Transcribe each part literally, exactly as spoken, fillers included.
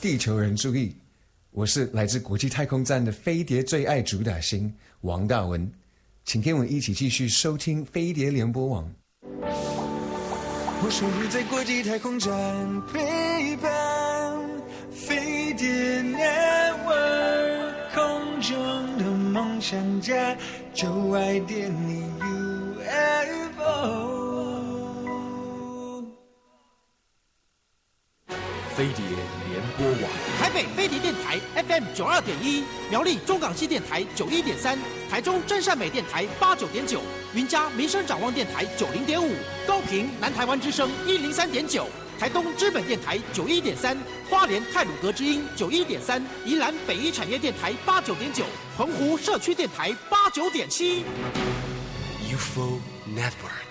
地球人注意，我是来自国际太空站的飞碟最爱主打星王大文，请跟我一起继续收听飞碟联播网。我守护在国际太空站，陪伴飞碟 Network， 空中的梦想家，就爱点你 U F O。 飞碟联播网， 台北飞碟电台 F M 九二点一，苗栗中港西电台九一点三，台中真善美电台八九点九，云嘉民生展望电台九零点五，高屏南台湾之声一零三点九，台东知本电台九一点三，花莲太鲁阁之音九一点三，宜兰北一产业电台八九点九，澎湖社区电台八九点七。 U F O Network。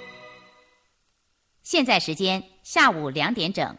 现在时间下午两点整。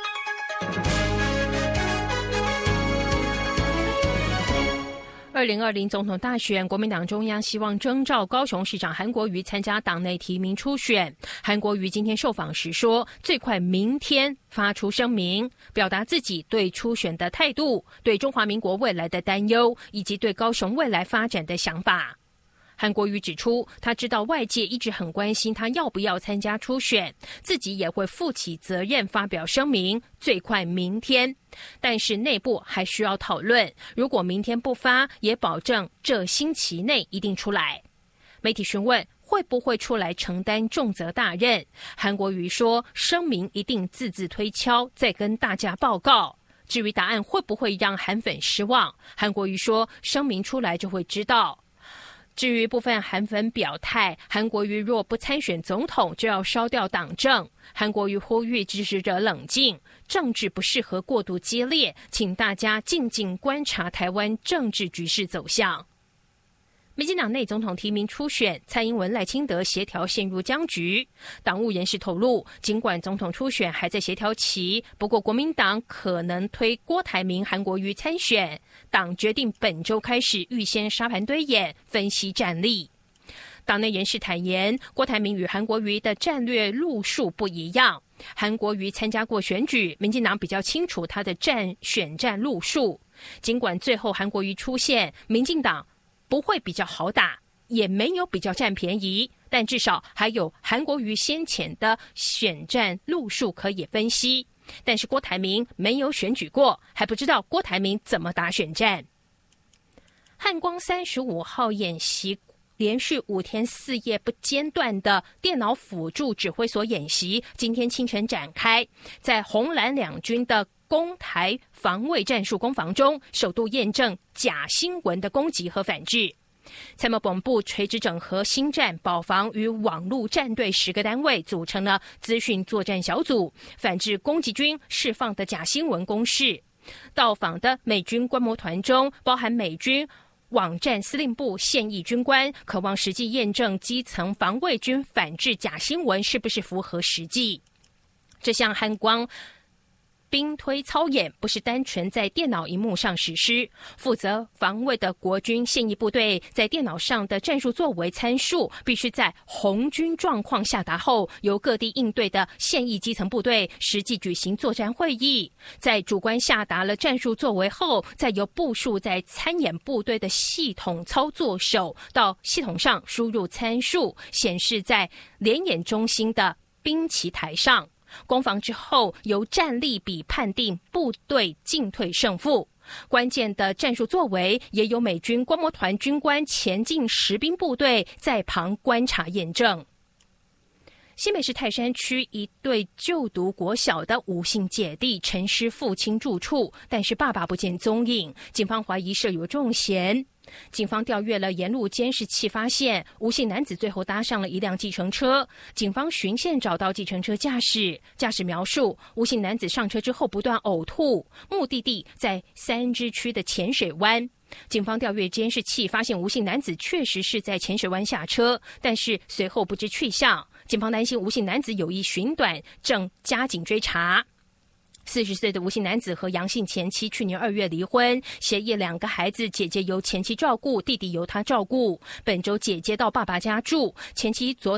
二零二零总统大选，国民党中央希望征召高雄市长韩国瑜参加党内提名初选。韩国瑜今天受访时说，最快明天发出声明，表达自己对初选的态度、对中华民国未来的担忧，以及对高雄未来发展的想法。韩国瑜指出，他知道外界一直很关心他要不要参加初选，自己也会负起责任发表声明，最快明天。但是内部还需要讨论，如果明天不发，也保证这星期内一定出来。媒体询问会不会出来承担重责大任，韩国瑜说，声明一定字字推敲，再跟大家报告。至于答案会不会让韩粉失望，韩国瑜说，声明出来就会知道。至于部分韩粉表态，韩国瑜若不参选总统，就要烧掉党政。韩国瑜呼吁支持者冷静，政治不适合过度激烈，请大家静静观察台湾政治局势走向。民进党内总统提名初选，蔡英文、赖清德协调陷入僵局。党务人士透露，尽管总统初选还在协调期，不过国民党可能推郭台铭、韩国瑜参选。党决定本周开始预先沙盘堆演，分析战力。党内人士坦言，郭台铭与韩国瑜的战略路数不一样。韩国瑜参加过选举，民进党比较清楚他的战选战路数。尽管最后韩国瑜出现，民进党不会比较好打，也没有比较占便宜，但至少还有韩国瑜先前的选战路数可以分析。但是郭台铭没有选举过，还不知道郭台铭怎么打选战。汉光三十五号演习连续五天四夜不间断的电脑辅助指挥所演习，今天清晨展开，在红蓝两军的攻台防卫战术攻防中，首度验证假新闻的攻击和反制。参谋本部垂直整合新战、保防与网络战队十个单位，组成了资讯作战小组，反制攻击军释放的假新闻攻势。到访的美军观摩团中，包含美军网站司令部现役军官，渴望实际验证基层防卫军反制假新闻是不是符合实际。这项汉光兵推操演不是单纯在电脑荧幕上实施，负责防卫的国军现役部队在电脑上的战术作为参数，必须在红军状况下达后，由各地应对的现役基层部队实际举行作战会议，在主官下达了战术作为后，再由部署在参演部队的系统操作手到系统上输入参数，显示在联演中心的兵棋台上。攻防之后，由战力比判定部队进退胜负。关键的战术作为，也由美军观摩团军官前进实兵部队在旁观察验证。新北市泰山区一对就读国小的吴姓姐弟陈尸父亲住处，但是爸爸不见踪影，警方怀疑涉有重嫌。警方调阅了沿路监视器，发现吴姓男子最后搭上了一辆计程车。警方循线找到计程车驾驶，驾驶描述吴姓男子上车之后不断呕吐，目的地在三芝区的浅水湾。警方调阅监视器，发现吴姓男子确实是在浅水湾下车，但是随后不知去向。警方担心吴姓男子有意寻短，正加紧追查。四十岁的吴姓男子和杨姓前妻去年二月离婚，协议两个孩子，姐姐由前妻照顾，弟弟由他照顾。本周姐姐到爸爸家住，前妻昨天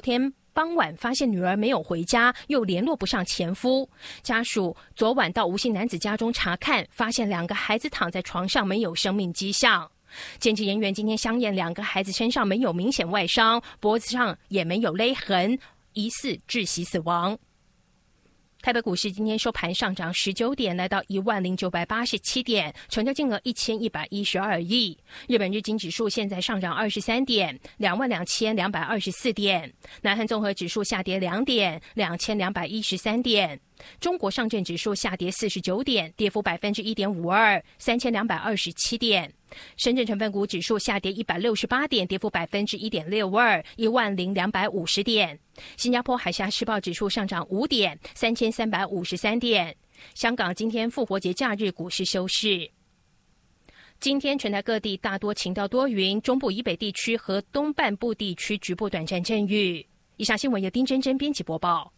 傍晚发现女儿没有回家，又联络不上前夫。家属昨晚到吴姓男子家中查看，发现两个孩子躺在床上，没有生命迹象。检警人员今天相验，两个孩子身上没有明显外伤，脖子上也没有勒痕，疑似窒息死亡。台北股市今天收盘上涨十九点，来到一万零九百八十七点，成交金额一千一百一十二亿。日本日经指数现在上涨二十三点，两万两千两百二十四点。南韩综合指数下跌两点，两千两百一十三点。中国上证指数下跌四十九点，跌幅百分之一点五二，三千两百二十七点。深圳成分股指数下跌一百六十八点，跌幅百分之一点六二，一万零两百五十点。新加坡海峡时报指数上涨五点，三千三百五十三点。香港今天复活节假日股市休市。今天全台各地大多晴到多云，中部以北地区和东半部地区局部短暂阵雨。以上新闻由丁真真编辑播报。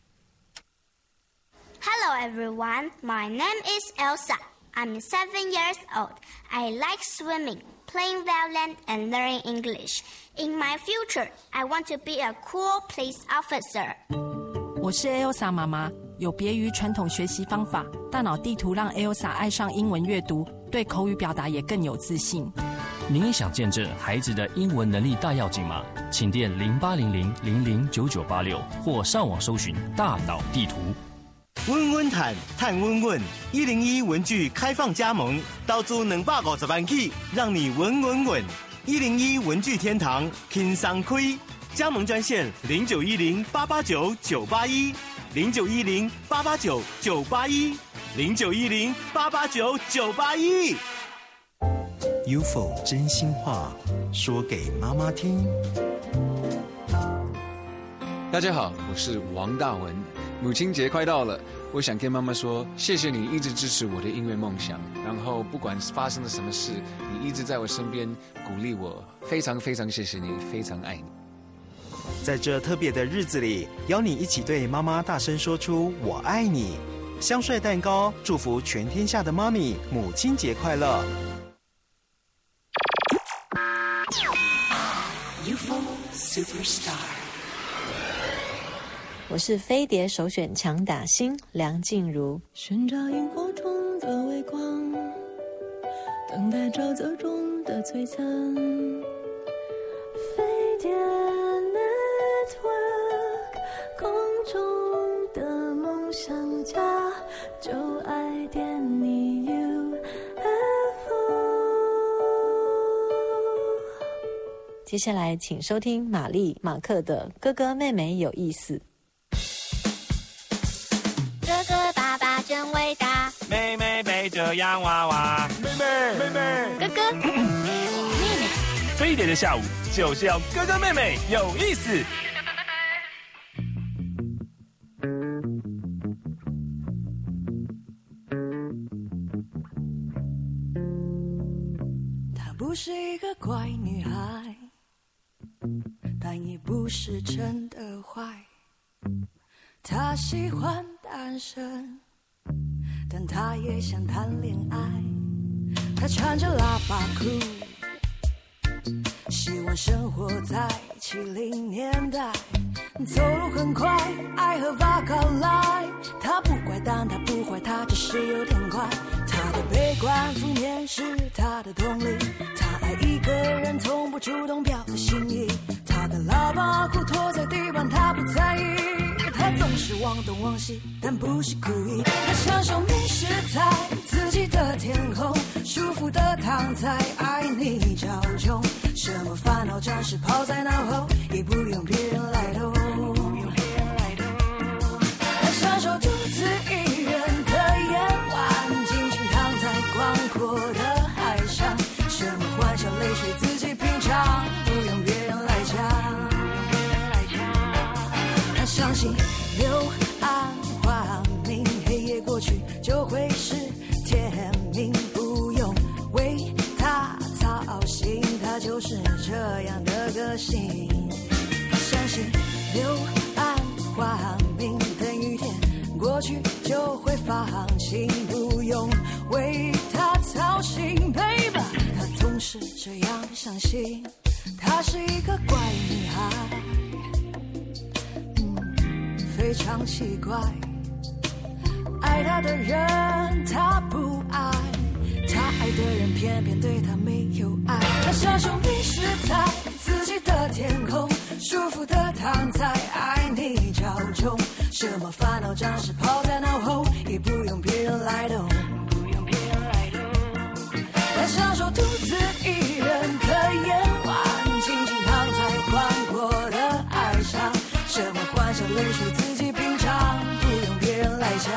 Hello everyone, my name is Elsa. I'm seven years old. I like swimming, playing violin, and learning English. In my future, I want to be a cool police officer. 我是 Elsa 妈妈，有别于传统学习方法，大脑地图让 Elsa 爱上英文阅读，对口语表达也更有自信。 您也想见证孩子的英文能力大跃进吗？请电零八零零零零九九八六或上网搜寻大脑地图。 温温毯探温问一零一文具开放加盟，到租两百五十万起，让你稳稳稳。一零一文具天堂轻松开，加盟专线零九一零八八九九八一零九一零八八九九八一零九一零八八九九八一。 有否真心话说给妈妈听？ 大家好，我是王大文。母亲节快到了，我想跟妈妈说，谢谢你一直支持我的音乐梦想，然后不管发生了什么事，你一直在我身边鼓励我，非常非常谢谢你，非常爱你。 在这特别的日子里，邀你一起对妈妈大声说出我爱你。香帅蛋糕祝福全天下的妈咪母亲节快乐。 U F O Superstar， 我是飞碟首选强打星梁静茹。 寻找萤火虫的微光，等待沼泽中的璀璨。飞碟 Network， 空中的梦想家，就爱点你 U F O。 接下来请收听玛丽马克的哥哥妹妹有意思。 哥哥爸爸真伟大， 妹妹背着洋娃娃，妹妹妹妹， 哥哥妹妹， 飞碟的下午就是要哥哥妹妹有意思。 她不是一个乖女孩，但也不是真的坏。她喜欢单身，但她也想谈恋爱。她穿着喇叭裤，希望生活在七零年代。走路很快，爱喝巴卡莱。她不乖，但她不坏，她只是有点怪。她的悲观负面是她的动力，她爱一个人，从不主动表达心意。她的喇叭裤拖在地板，她不在意。他总是忘东忘西，但不是故意。他享受迷失在自己的天空，舒服的躺在爱你脚中，什么烦恼暂时抛在脑后，也不用别人来懂。他享受独自一人的夜晚，静静躺在广阔的海上，什么欢笑泪水自己品尝，不用别人来讲。他相信柳暗花明，黑夜过去就会是天明，不用为他操心，他就是这样的个性。他相信柳暗花明，等雨天过去就会放晴，不用为他操心 baby， 他总是这样相信。她是一个乖女孩， 非常奇怪，爱他的人他不爱，他爱的人偏偏对他没有爱。他享受你是在自己的天空，舒服的躺在爱你脚中，什么烦恼暂时抛在脑后，也不用别人来懂。他享受独自一人的夜晚，静静躺在宽阔的爱上，什么欢笑泪水自己品尝，不用别人来讲。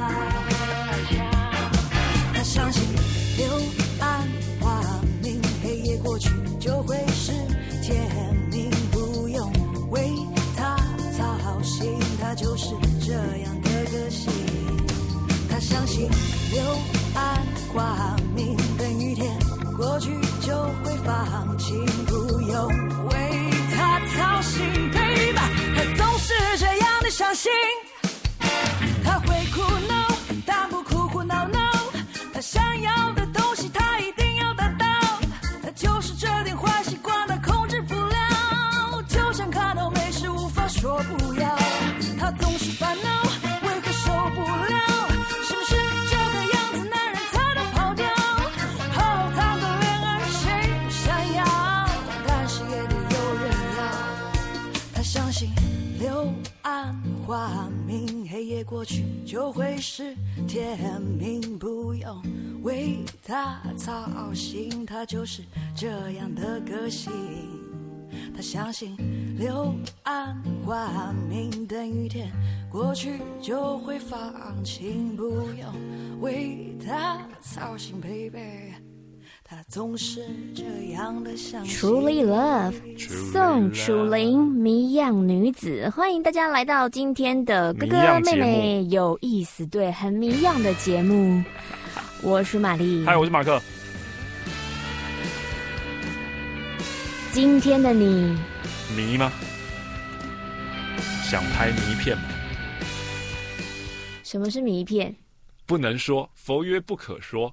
他相信柳暗花明，黑夜过去就会是天明，不用为他操心，他就是这样的个性。他相信柳暗花明等于天过去就会放晴，不用为他操心 baby， 他总是这样的相信。他会哭闹但不哭哭闹闹，他想要的东西他一定要得到，他就是这点坏习惯他控制不了，就像看到美食无法说不要，他总是烦恼为何受不了，是不是这个样子男人才能跑掉，好好谈个恋爱谁不想要，但是也得有人要。他相信柳暗花明，黑夜过去就会是天明，不用为他操心，他就是这样的个性。他相信柳暗花明等于天过去就会放晴，不用为他操心 baby， 他总是这样的相信。 Truly Love 宋楚龄谜样女子，欢迎大家来到今天的哥哥妹妹有意思，对，很谜样的节目。我是玛丽， 嗨，我是马克。 今天的你迷吗？想拍迷片吗？ 什么是迷片？ 不能说，佛曰不可说。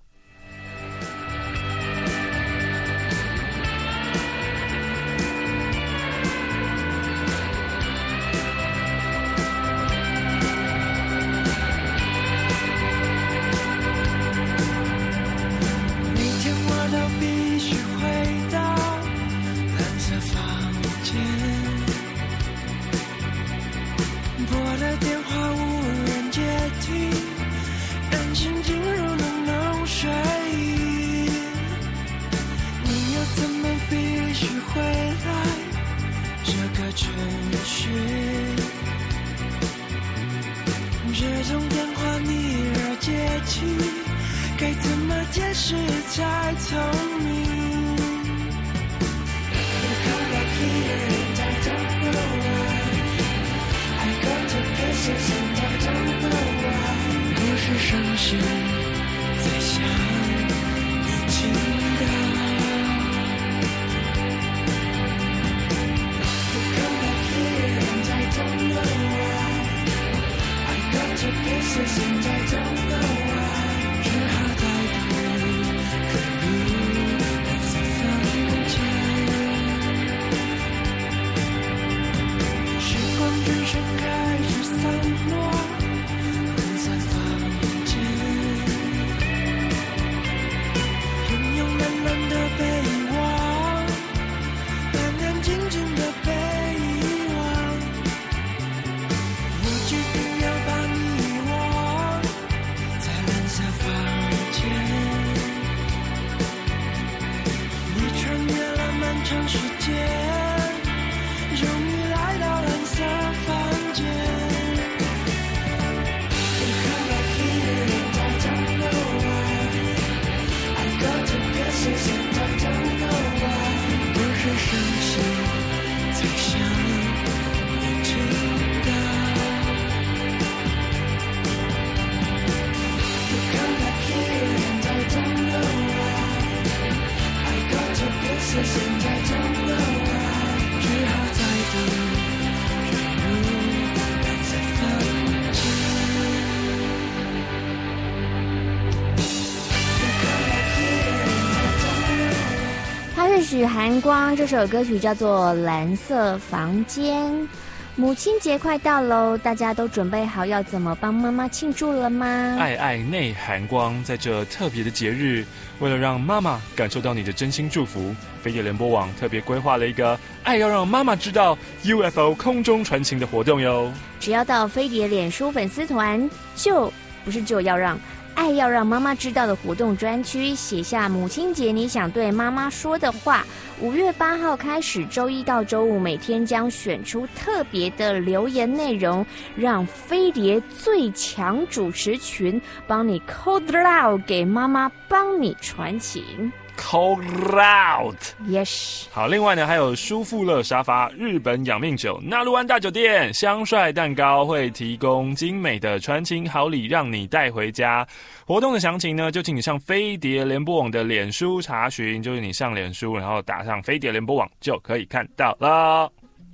许寒光，这首歌曲叫做《蓝色房间》。 母亲节快到喽，大家都准备好要怎么帮妈妈庆祝了吗？ 爱爱内含光，在这特别的节日，为了让妈妈感受到你的真心祝福，飞碟联播网特别规划了一个爱要让妈妈知道 U F O 空中传情的活动哟。 只要到飞碟脸书粉丝团，就不是就要让爱要让妈妈知道的活动专区，写下母亲节你想对妈妈说的话。五月八号开始，周一到周五每天将选出特别的留言内容，让飞碟最强主持群帮你 call out 给妈妈，帮你传情。 Call out Yes 好，另外呢还有舒富乐沙发、日本养命酒、纳鲁湾大酒店、香帅蛋糕会提供精美的传情好礼让你带回家。活动的详情呢就请你上飞碟联播网的脸书查询，就是你上脸书然后打上飞碟联播网就可以看到了。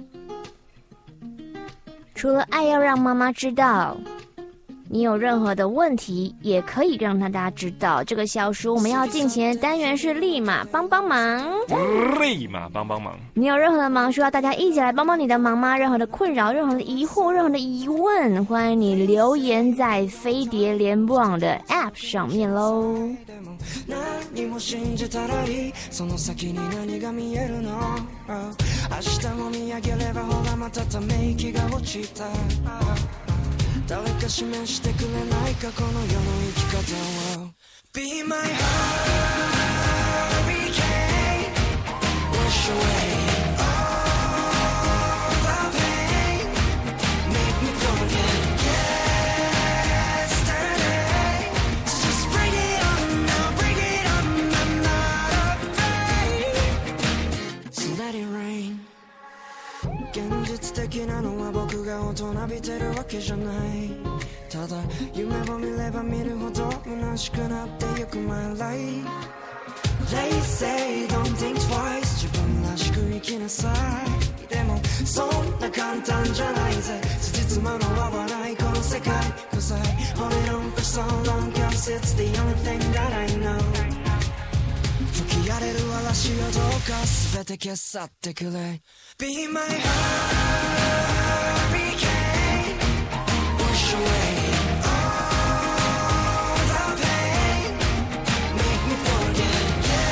除了爱要让妈妈知道，你有任何的问题也可以让大家知道。这个小书我们要进行的单元是立马帮帮忙， 立马帮帮忙。 你有任何的忙需要大家一起来帮帮你的忙吗？任何的困扰、任何的疑惑、任何的疑问，欢迎你留言在飞碟联播网的 App 上面喽。 誰か示してくれないかこの世の生き方を Be my hurricane Wash away all the pain Make me forget yesterday So just bring it on now, bring it on I'm not afraid So let it rain 現実的なのは僕が大人びてるわけじゃないただ夢を見れば見るほど虚しくなってゆく My life They say don't think twice 自分らしく生きなさいでもそんな簡単じゃないぜ辻褄の合わないこの世界 Cause I hold it on for so long Cause it's the only thing that I know吹き荒れる嵐をどうか全て消さってくれ Be my hurricane Wash away all the pain Make me forget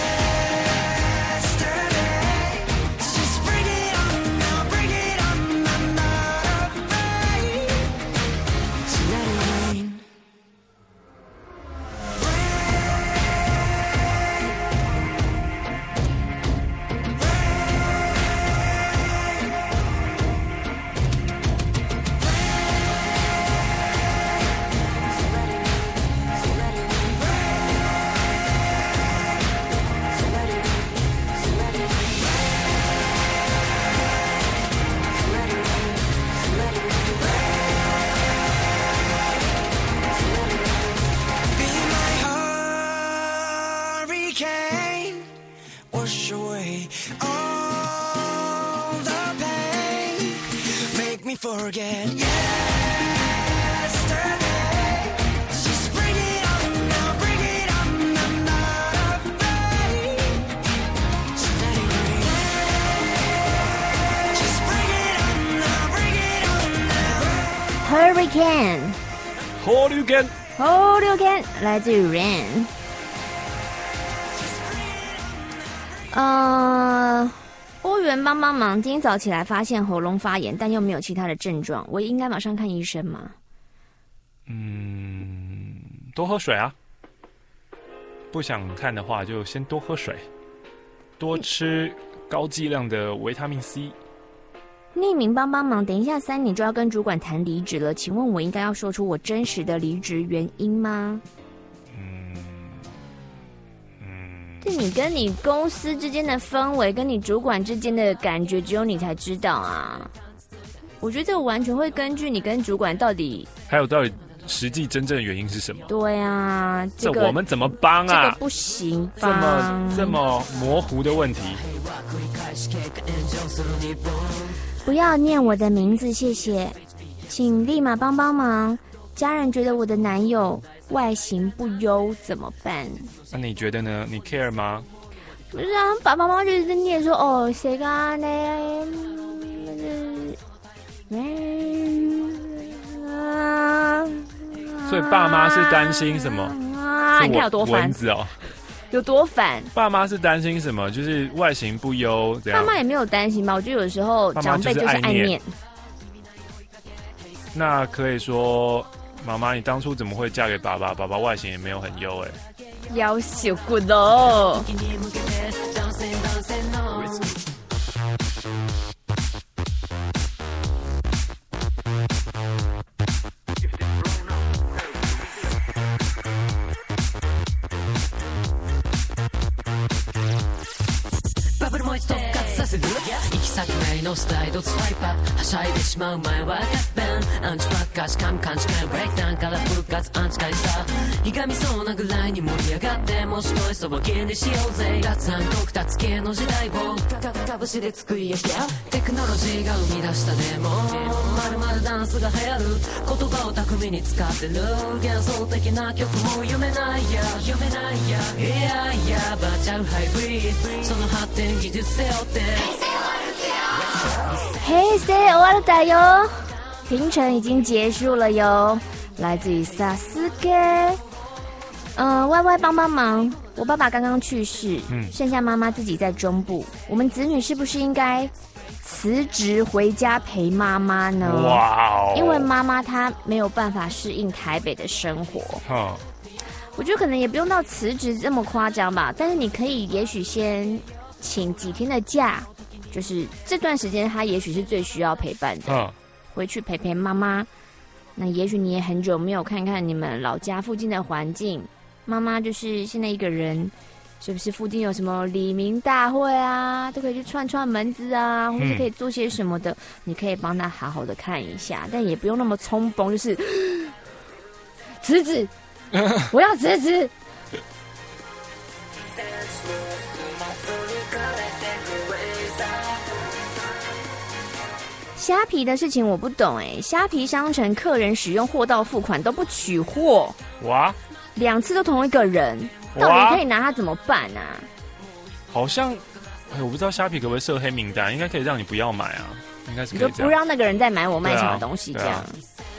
yesterday So just bring it on now, bring it on I'm not afraid So let it rain Wash away all the pain Make me forget yesterday Just bring it on now, bring it on I'm not afraid So let it rain Just bring it on now, bring it on now Hurricane Hurricane Hurricane 来自于 Rain。呃，欧元帮帮忙，今早起来发现喉咙发炎，但又没有其他的症状，我应该马上看医生吗？ 嗯，多喝水啊。不想看的话，就先多喝水，多吃高剂量的维他命 C。 匿名帮帮忙，等一下三你就要跟主管谈离职了，请问我应该要说出我真实的离职原因吗？是你跟你公司之间的氛围，跟你主管之间的感觉，只有你才知道啊。我觉得这个完全会根据你跟主管到底， 还有到底实际真正的原因是什么？ 对啊，这个这我们怎么帮啊？ 这个不行吧？ 这么这么模糊的问题。 不要念我的名字，谢谢，请立马帮帮忙。家人觉得我的男友外形不优，怎么办？ 那你觉得呢？你 care 吗？ 不是啊，爸爸妈妈就是在念说哦，谁干呢？ 所以爸妈是担心什么？ 啊，你看有多烦？ 蚊子哦， 有多烦？ 爸妈是担心什么？就是外形不优，这样。 爸妈也没有担心吧？我觉得有时候长辈就是爱念。 那可以说，妈妈，你当初怎么会嫁给爸爸？爸爸外形也没有很优，哎， 夭寿骨哦。 行き先ないのスライドスワイプアップはしゃいでしまう前は合弁アンチばっかしかむ勘違いブレイクダウンから復活アンチ会さひがみそうなぐらいに盛り上がってもし恋そば気にしようぜ脱暗黒脱系の時代をかぶしで作り上げテクノロジーが生み出したデモまるまるダンスが流行る言葉を巧みに使ってる幻想的な曲も読めないや読めないやいやいやバーチャルハイブリッドその発展技術背負って黑 C 終わるだよ，平成已经结束了哟。来自于萨斯克，嗯、呃、，Y Y 帮帮忙，我爸爸刚刚去世，嗯，剩下妈妈自己在中部，我们子女是不是应该辞职回家陪妈妈呢？哇、哦，因为妈妈她没有办法适应台北的生活。哦，我觉得可能也不用到辞职这么夸张吧，但是你可以也许先请几天的假。就是这段时间，他也许是最需要陪伴的，嗯、回去陪陪妈妈。那也许你也很久没有看看你们老家附近的环境，妈妈就是现在一个人，是不是附近有什么里民大会啊，都可以去串串门子啊，或是可以做些什么的，嗯、你可以帮他好好的看一下，但也不用那么冲崩，就是辞职，我要辞职。虾皮的事情我不懂哎、欸，虾皮商城客人使用货到付款都不取货，哇，两次都同一个人，到底可以拿他怎么办啊？ 好像，哎，我不知道虾皮可不可以设黑名单，应该可以让你不要买啊，应该是可以这样。 你就不让那个人再买我卖什么东西这样。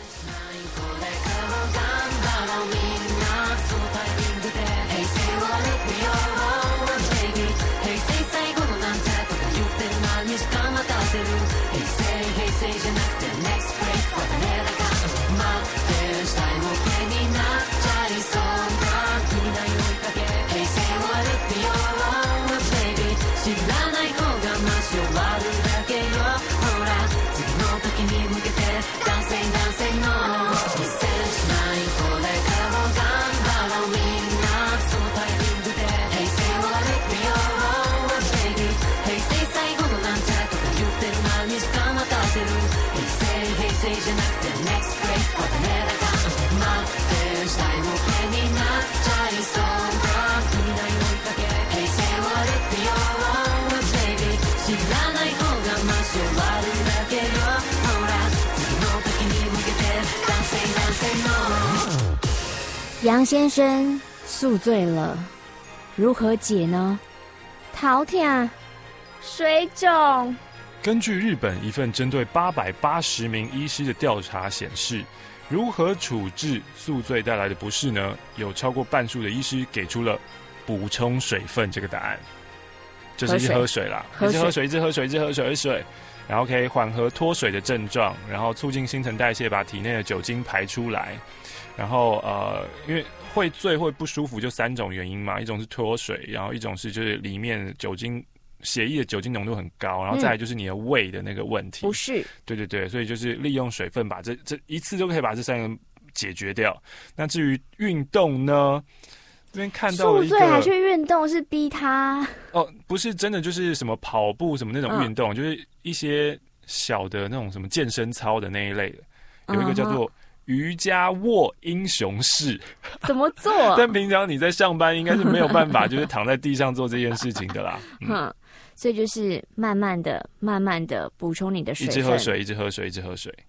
杨先生宿醉了，如何解呢？头痛、水肿。 根据日本一份针对八百八十名医师的调查显示，如何处置宿醉带来的不适呢？有超过半数的医师给出了补充水分这个答案，就是一直喝水啦，一直喝水，一直喝水，一直喝水，喝水，然后可以缓和脱水的症状，然后促进新陈代谢，把体内的酒精排出来。然后呃，因为会醉会不舒服，就三种原因嘛，一种是脱水，然后一种是就是里面酒精血液的酒精浓度很高，然后再来就是你的胃的那个问题。 不是， 对对对，所以就是利用水分把这这一次就可以把这三个解决掉。那至于运动呢？这边看到了一个宿醉还去运动是逼他哦，不是真的就是什么跑步什么那种运动，嗯、就是一些小的那种什么健身操的那一类的，有一个叫做瑜伽卧英雄式， 怎么做？ 但平常你在上班应该是没有办法，就是躺在地上做这件事情的啦。 嗯，所以就是慢慢的、慢慢的补充你的水分， 一直喝水，一直喝水，一直喝水。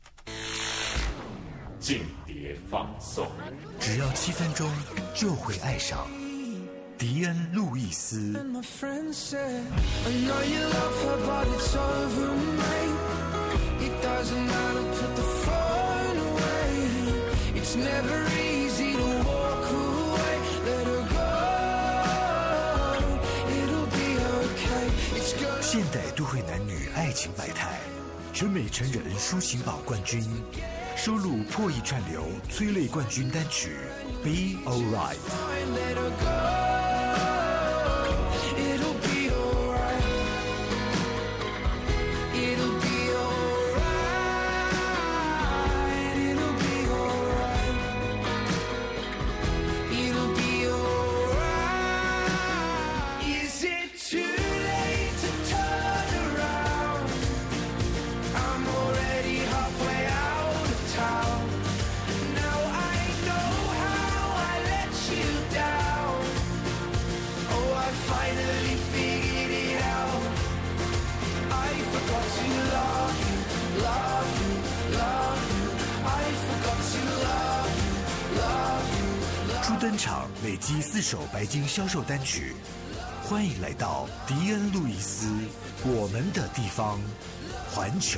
静碟放送， 只要七分钟就会爱上迪恩·路易斯。 doesn't matter, put the phone away. It's never easy to walk away. Let her go, it'll be okay. It's gonna 现代都会男女爱情百态，全美成人抒情榜冠军，收录破亿串流催泪冠军单曲《Be Alright》。 let her go, it'll be alright. It'll be alright. It'll be alright. It'll be alright. Is it too late to turn around? I'm already halfway out of town. Now I know how I let you down. Oh, I finally figured it out. I forgot to love you, love you, love you. I forgot to love you, love you, love 初登场累积四首白金销售单曲，欢迎来到迪恩·路易斯，我们的地方，环球。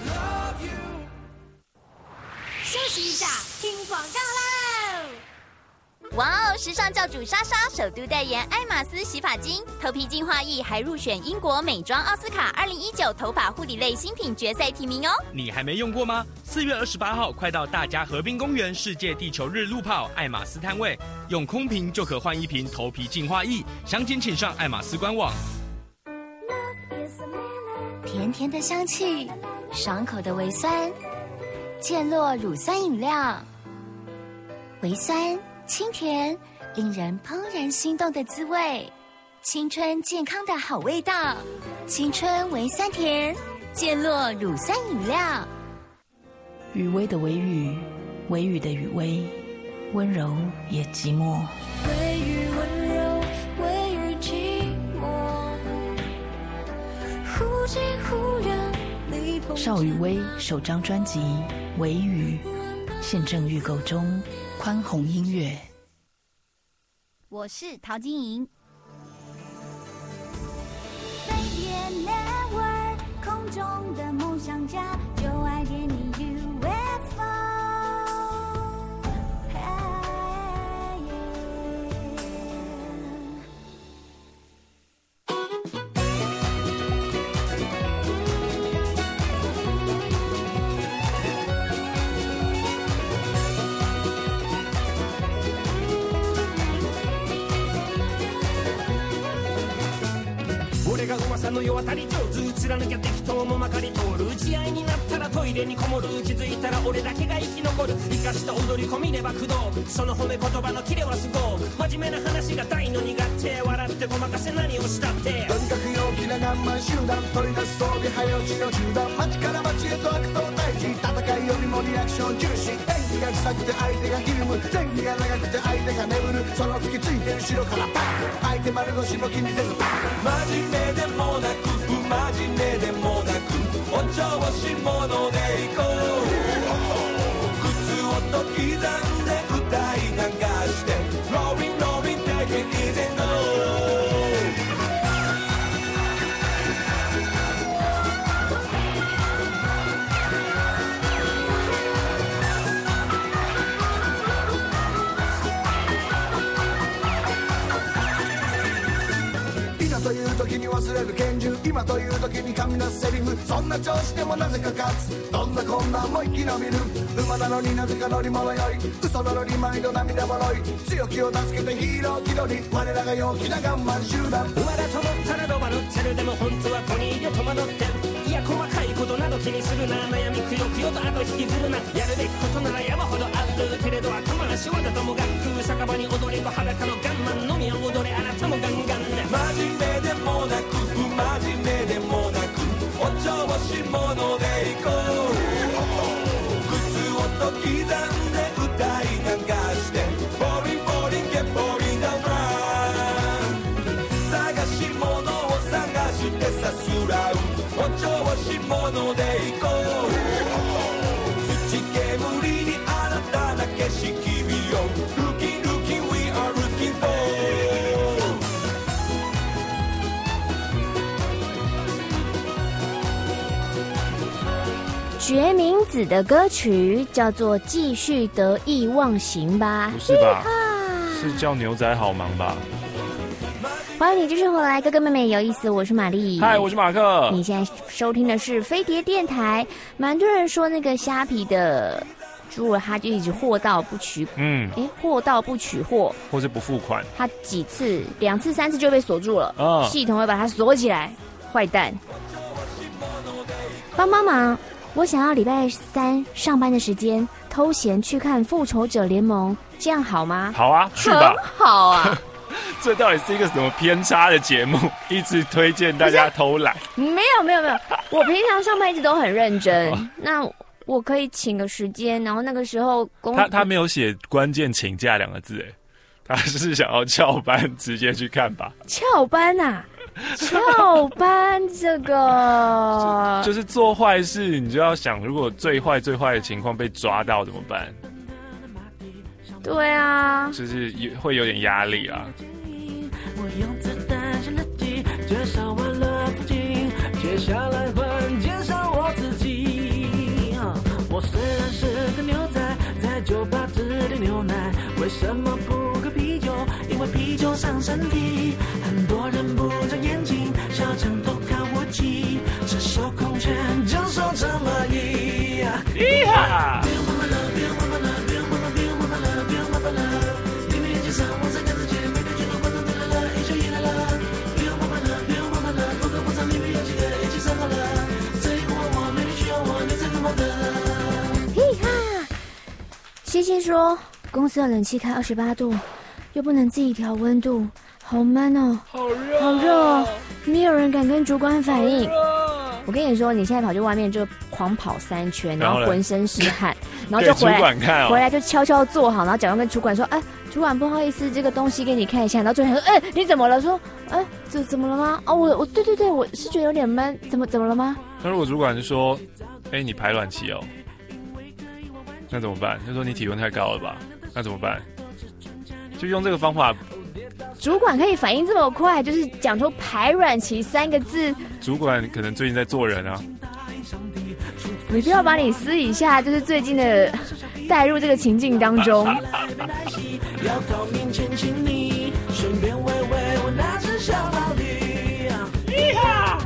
休息一下，听广告喽！哇哦！时尚教主莎莎首度代言爱马斯洗发精，头皮净化液还入选英国美妆奥斯卡二零一九头发护理类新品决赛提名哦。 你还没用过吗？四月二十八号，快到大家河滨公园世界地球日路跑爱马斯摊位，用空瓶就可换一瓶头皮净化液，详情请上爱马斯官网。 甜甜的香气，爽口的微酸，健洛乳酸饮料，微酸清甜，令人怦然心动的滋味，青春健康的好味道，青春微酸甜，健洛乳酸饮料。 雨薇的微雨，微雨的雨薇，温柔也寂寞。 微雨温柔，微雨寂寞，忽近忽远，你捧邵雨薇首张专辑《微雨》现正预购中，宽宏音乐。 我是陶晶莹。 飞碟 Network 空中的梦想家，就爱点你 U F O。 俺が噂の世渡り上手貫きゃ適当もまかり通る打ち合いになったらトイレにこもる気づいたら俺だけが生き残る生かした踊り込みれば駆動その褒め言葉のキレはすごい真面目な話が大の苦手笑ってごまかせ何をしたってとにかく陽気なガンマン集団取り出す装備早打ちの中断街から街へと悪党退治戦いよりもリアクション重視演技が臭くて相手がひるむ前儀が長くて相手が眠るその隙ついて後ろからパン相手丸腰も気にせずパン真面目でもなく不真面目でもなくお調子者でいこう靴をと刻んで歌い流して Rolling Rolling Take it easy noという時に忘れる拳銃今という時に噛み出すセリフそんな調子でもなぜか勝つどんな困難も生き延びる馬なのになぜか乗り物より嘘なのに毎度涙もろい強気を助けてヒーロー気取り我らが陽気なガンマン集団馬だと思ったらドバルってるでも本当はポニーで戸惑ってるいや細かいことなど気にするな悩みくよくよと後引きずるなやるべきことなら山ほどあるけれど頭が仕事とも学空酒場に踊れば裸のガンマンのみを踊れあなたもガンガンね真面目でもなく不真面目でもなくお調子者でいこう靴をと刻んで歌い流してボリンボリンゲボリンダウン探し物を探してさすらうお調子者でいこう土煙に新たな景色見よう Looking looking we are looking for 决明子的歌曲，叫做《继续得意忘形吧》。 不是吧？是叫牛仔好忙吧？ 欢迎你继续回来，哥哥妹妹有意思，我是玛丽。 嗨，我是马克。 你现在收听的是飞碟电台。蛮多人说那个虾皮的猪肉，他就一直货到不取，嗯，哎，货到不取货， 或是不付款， 他几次、两次、三次就被锁住了， 哦、 系统会把它锁起来，坏蛋！帮帮忙！我想要礼拜三上班的时间偷闲去看《复仇者联盟》，这样好吗？ 好啊，去吧。 很好啊。 这到底是一个什么偏差的节目？一直推荐大家偷懒？ 没有没有没有，我平常上班一直都很认真。哦、那我可以请个时间，然后那个时候公他他没有写关键请假两个字，哎，他是想要翘班直接去看吧？ 翘班啊？翘班这个就是做坏事，你就要想，如果最坏最坏的情况被抓到怎么办？ 对啊， 就是有会有点压力啊。 我用子弹先自己介绍完了附近，接下来换介绍我自己。我虽然是个牛仔，在酒吧只点牛奶，为什么不喝啤酒？因为啤酒伤身体。很多人不长眼睛，小强都看我起，赤手空拳就手这么一。 咦哈！ 谢谢说，公司的冷气开二十八度，又不能自己调温度，好闷哦， 好热， 好热哦，没有人敢跟主管反映。我跟你说，你现在跑去外面就狂跑三圈，然后浑身是汗，然后就回来， 主管看哦、 回来就悄悄坐好，然后假装跟主管说：“哎，主管不好意思，这个东西给你看一下。”然后主管说：“哎，你怎么了？”说：“哎，怎怎么了吗？哦，我我对对对，我是觉得有点闷，怎么怎么了吗？” 那如果主管就说：“哎，你排卵期哦。”那怎么办？就说你体温太高了吧？那怎么办？就用这个方法。 主管可以反应这么快，就是讲出排卵期三个字。 主管可能最近在做人啊。 你不要把你私底下就是最近的带入这个情境当中。 要到面前亲你，顺便喂喂我那只小老驴。咦哈！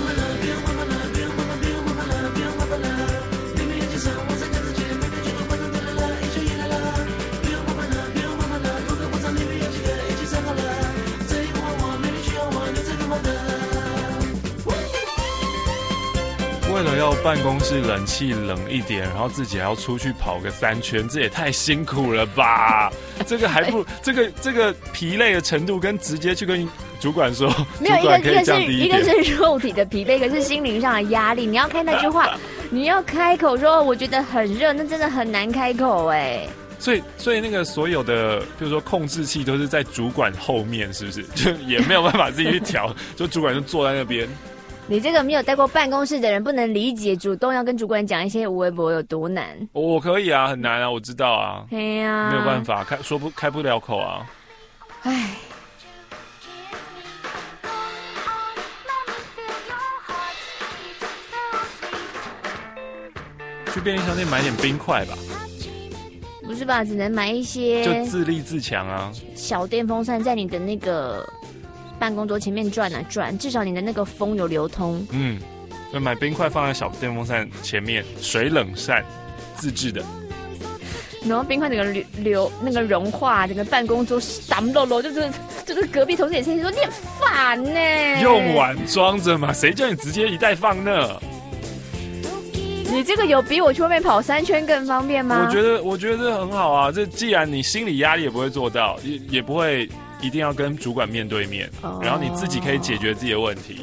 为了要办公室冷气冷一点，然后自己还要出去跑个三圈，这也太辛苦了吧？这个还不这个这个疲累的程度，跟直接去跟主管说， 没有一个一个是一个是肉体的疲惫，一个是心灵上的压力。你要开那句话，你要开口说我觉得很热，那真的很难开口哎、欸。 所以，所以那个所有的，比如说控制器都是在主管后面，是不是？就也没有办法自己去调，就主管就坐在那边。 你这个没有待过办公室的人不能理解，主动要跟主管讲一些微博有多难。 我可以啊，很难啊，我知道啊。 哎呀， 没有办法，开说不开不了口啊。 唉。 去便利商店买点冰块吧。 不是吧？只能买一些就自立自强啊。 小电风扇在你的那个办公桌前面转啊转，至少你的那个风有流通。 嗯，就买冰块放在小电风扇前面，水冷扇，自制的。 然后冰块整个流流那个融化，整个办公桌挡漏漏，就是就是隔壁同事也生气说你很烦呢。 用碗装着嘛，谁叫你直接一袋放那？ 你这个有比我去外面跑三圈更方便吗？ 我觉得，我觉得很好啊。这既然你心理压力也不会做到，也也不会一定要跟主管面对面，哦、然后你自己可以解决自己的问题。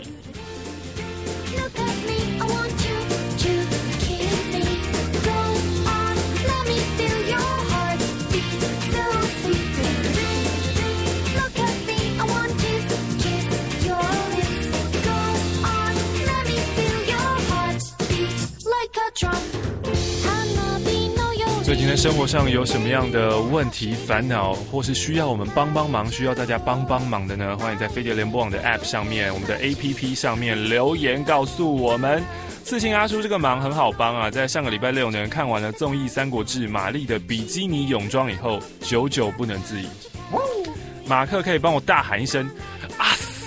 最近在生活上有什么样的问题、烦恼，或是需要我们帮帮忙，需要大家帮帮忙的呢？欢迎在飞碟联播网的 App 上面，我们的 A P P 上面留言告诉我们。 刺青阿叔这个忙很好帮啊，在上个礼拜六呢看完了综艺《三国志》玛丽的比基尼泳装以后，久久不能自已。马克可以帮我大喊一声啊！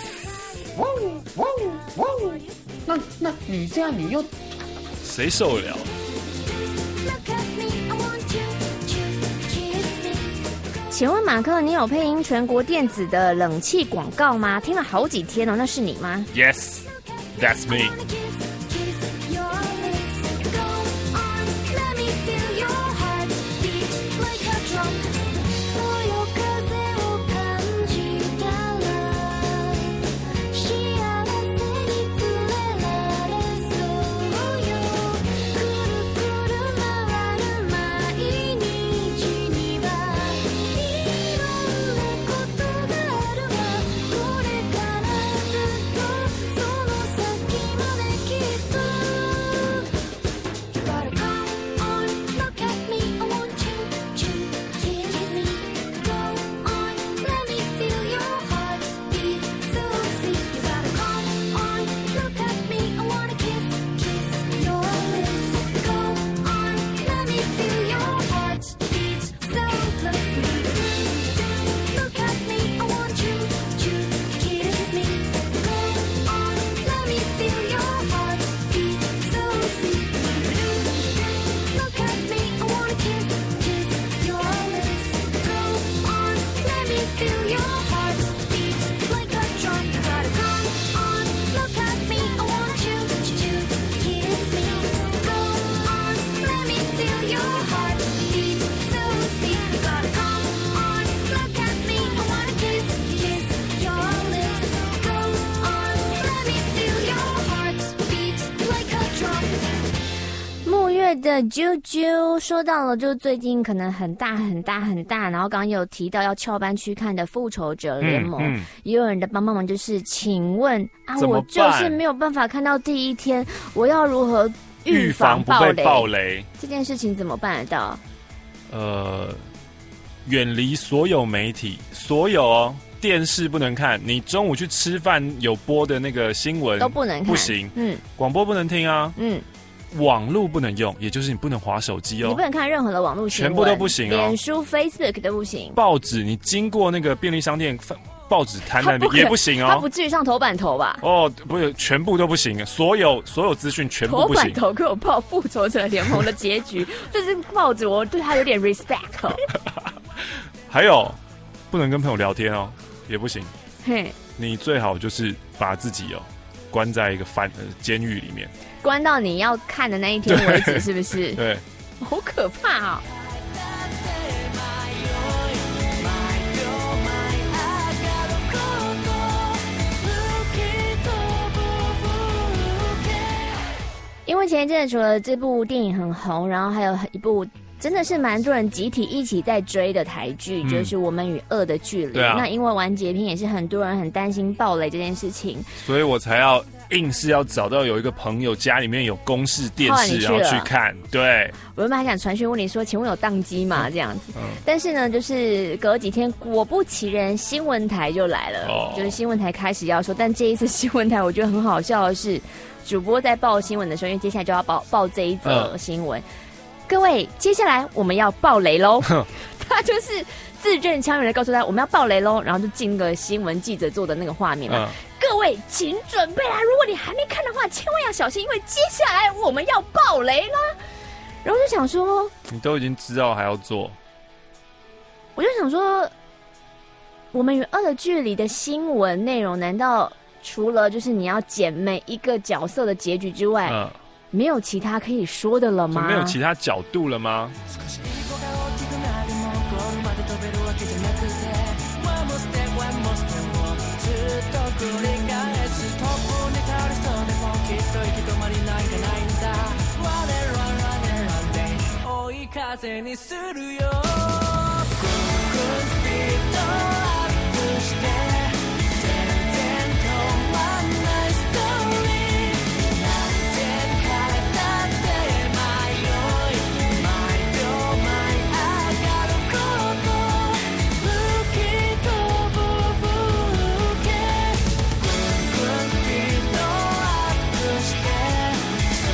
那那你这样你又谁受得了？ 请问马克，你有配音全国电子的冷气广告吗？听了好几天哦，那是你吗 ？Yes, that's me. 的啾啾说到了，就最近可能很大很大很大，然后刚刚有提到要翘班去看的复仇者联盟，嗯嗯、也有人的帮帮忙，就是请问啊，我就是没有办法看到第一天，我要如何预防暴雷？ 暴雷这件事情怎么办得到？ 呃，远离所有媒体，所有哦。电视不能看，你中午去吃饭有播的那个新闻都不能看， 不行。 嗯， 广播不能听啊。 嗯。 网路不能用，也就是你不能滑手机哦， 你不能看任何的网路新闻， 全部都不行哦。 脸书、Facebook 都不行。 报纸，你经过那个便利商店报纸摊那边也不行哦。 它不至于上头版头吧？ 哦，不是，全部都不行，所有所有资讯全部不行。 头版头给我报复仇者联盟的结局，这是报纸，我对它有点 respect 哦。 还有，不能跟朋友聊天哦，也不行。 嘿， 你最好就是把自己哦关在一个犯呃监狱里面。 关到你要看的那一天为止，是不是？ 对， 好可怕啊、哦！因为前一阵子除了这部电影很红，然后还有一部真的是蛮多人集体一起在追的台剧，嗯、就是《我们与恶的距离》啊。那因为完结篇也是很多人很担心暴雷这件事情， 所以我才要。硬是要找到有一个朋友家里面有公视电视，然后去看。对， 我原本还想传讯问你说，请问有宕机吗？这样子，嗯、但是呢，就是隔几天，果不其然，新闻台就来了，哦、就是新闻台开始要说。但这一次新闻台，我觉得很好笑的是，主播在报新闻的时候，因为接下来就要报报这一则新闻。嗯、各位，接下来我们要爆雷喽！他就是字正腔圆的告诉大家，我们要爆雷喽，然后就进个新闻记者做的那个画面嘛。嗯各位，请准备啦！如果你还没看的话，千万要小心，因为接下来我们要爆雷啦。然后就想说， 你都已经知道还要做， 我就想说，我们与恶的距离的新闻内容，难道除了就是你要剪每一个角色的结局之外，嗯、没有其他可以说的了吗？ 没有其他角度了吗？ 風にするよぐんぐんスピードアップして全然止まんないストーリー何千回だって迷い毎秒舞い上がること吹き飛ぶ風景ぐんぐんスピードアップして空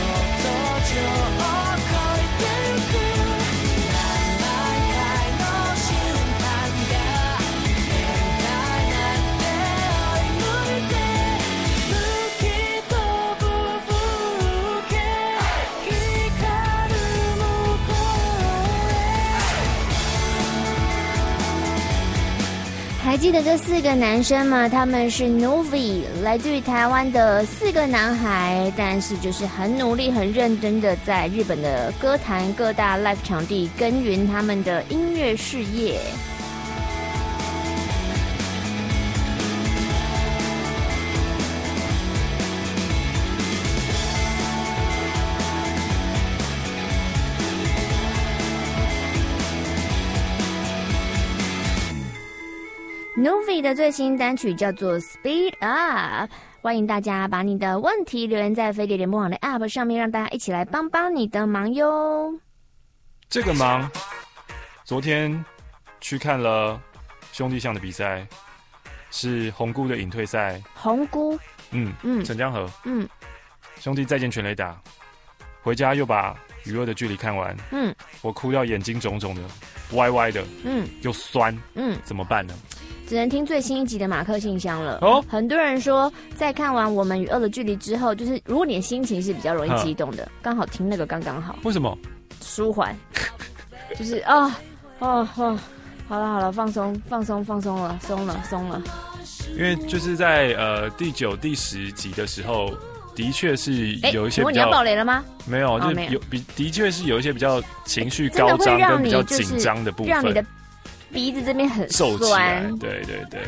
还记得这四个男生吗？他们是 Novi， 来自于台湾的四个男孩，但是就是很努力、很认真的在日本的歌坛各大 live 场地耕耘他们的音乐事业。Novi 的最新单曲叫做 Speed Up， 欢迎大家把你的问题留言在飞碟联播网的 App 上面，让大家一起来帮帮你的忙哟。 这个忙，昨天去看了兄弟象的比赛，是红姑的隐退赛。 红姑， 嗯嗯，陈江河， 嗯， 兄弟再见全垒打，回家又把娱乐的距离看完， 嗯， 我哭到眼睛肿肿的，歪歪的， 嗯， 又酸， 嗯， 怎么办呢？ 只能听最新一集的马克信箱了。 哦， 很多人说，在看完《我们与恶的距离》之后，就是如果你的心情是比较容易激动的，刚好听那个刚刚好。 为什么？ 舒缓，就是啊，哦哦，好了好了，放松放松放松了，松了松了。 因为就是在呃第九、第十集的时候，的确是有一些比较。 你要爆雷了吗？ 没有， 哦、 就是有比的确是有一些比较情绪高涨跟比较紧张的部分， 让你的鼻子这边很皱起来。 酸。 对对对。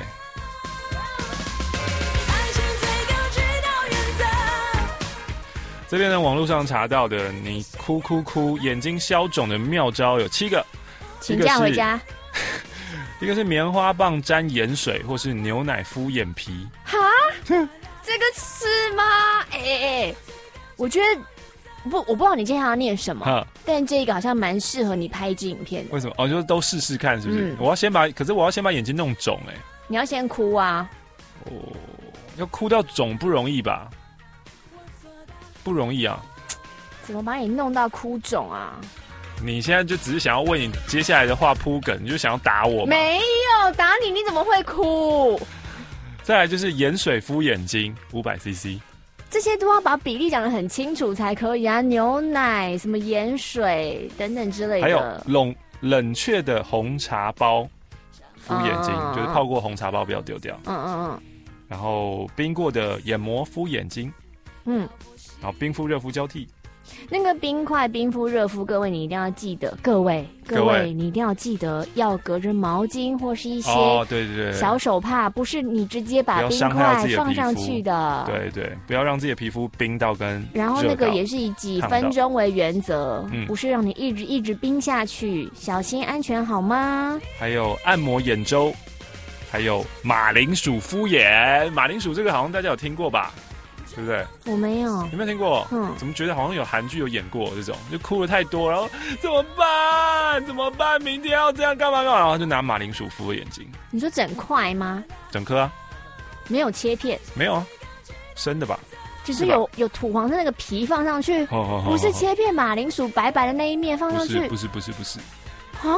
这边呢，网络上查到的，你哭哭哭，眼睛消肿的妙招有七个， 请假回家。 一个是棉花棒沾盐水，或是牛奶敷眼皮。 哈，这个是吗？哎哎哎，我觉得不，我不知道你接下来要念什么，但这个好像蛮适合你拍一支影片的。 为什么？哦，就是都试试看，是不是？ 嗯、 我要先把，可是我要先把眼睛弄肿，哎。 你要先哭啊！ 哦，要哭到肿不容易吧？不容易啊！ 怎么把你弄到哭肿啊？ 你现在就只是想要为你接下来的话铺梗，你就想要打我吗？ 没有打你，你怎么会哭？ 再来就是盐水敷眼睛，五百 C C。 这些都要把比例讲得很清楚才可以啊！牛奶、什么盐水等等之类的。 还有冷冷却的红茶包敷眼睛，嗯、就是泡过红茶包不要丢掉。 嗯嗯嗯。 然后冰过的眼膜敷眼睛。 嗯。 然后冰敷、热敷交替。 那个冰块冰敷、热敷，各位你一定要记得，各位各位你一定要记得，要隔着毛巾或是一些哦，对对对， 小手帕，不是你直接把冰块放上去的。 对对，不要让自己的皮肤冰到跟。 然后那个也是以几分钟为原则，嗯、不是让你一直一直冰下去，小心安全好吗？ 还有按摩眼周，还有马铃薯敷眼。马铃薯这个好像大家有听过吧？对不对？ 我没有， 有没有听过？嗯，怎么觉得好像有韩剧有演过这种，就哭了太多，然后怎么办？怎么办？明天要这样干嘛干嘛？然后就拿马铃薯敷眼睛。 你说整块吗？ 整颗啊？ 没有切片？ 没有啊，生的吧？ 就是有有土黄色那个皮放上去， 哦、 不是切片马铃薯白白的那一面放上去？ 不是不是不是不是啊？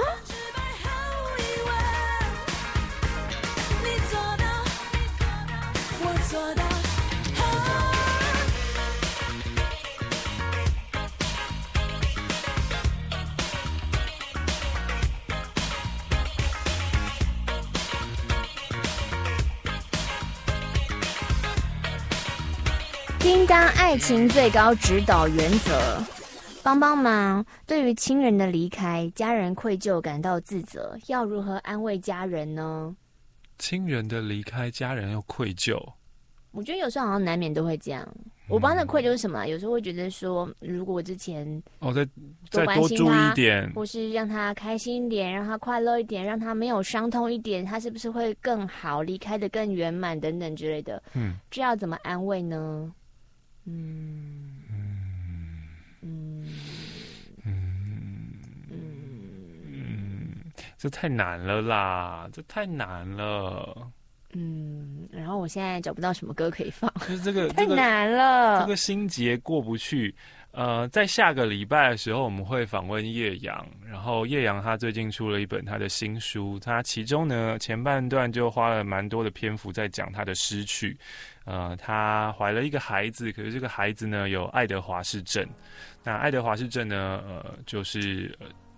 叮当爱情最高指导原则，帮帮忙。对于亲人的离开，家人愧疚感到自责，要如何安慰家人呢？ 亲人的离开，家人又愧疚。 我觉得有时候好像难免都会这样。我不知道那愧疚是什么，有时候会觉得说，如果我之前哦再再多注意一点， 或是让他开心一点，让他快乐一点，让他没有伤痛一点，他是不是会更好，离开的更圆满等等之类的。嗯，这要怎么安慰呢？嗯嗯嗯嗯嗯，这太难了啦，这太难了。 嗯，然后我现在找不到什么歌可以放， 就是这个太难了， 这个心结过不去。呃，在下个礼拜的时候，我们会访问叶阳，然后叶阳他最近出了一本他的新书，他其中呢前半段就花了蛮多的篇幅在讲他的失去。呃，他怀了一个孩子，可是这个孩子呢有爱德华氏症。那爱德华氏症呢，呃，就是、呃、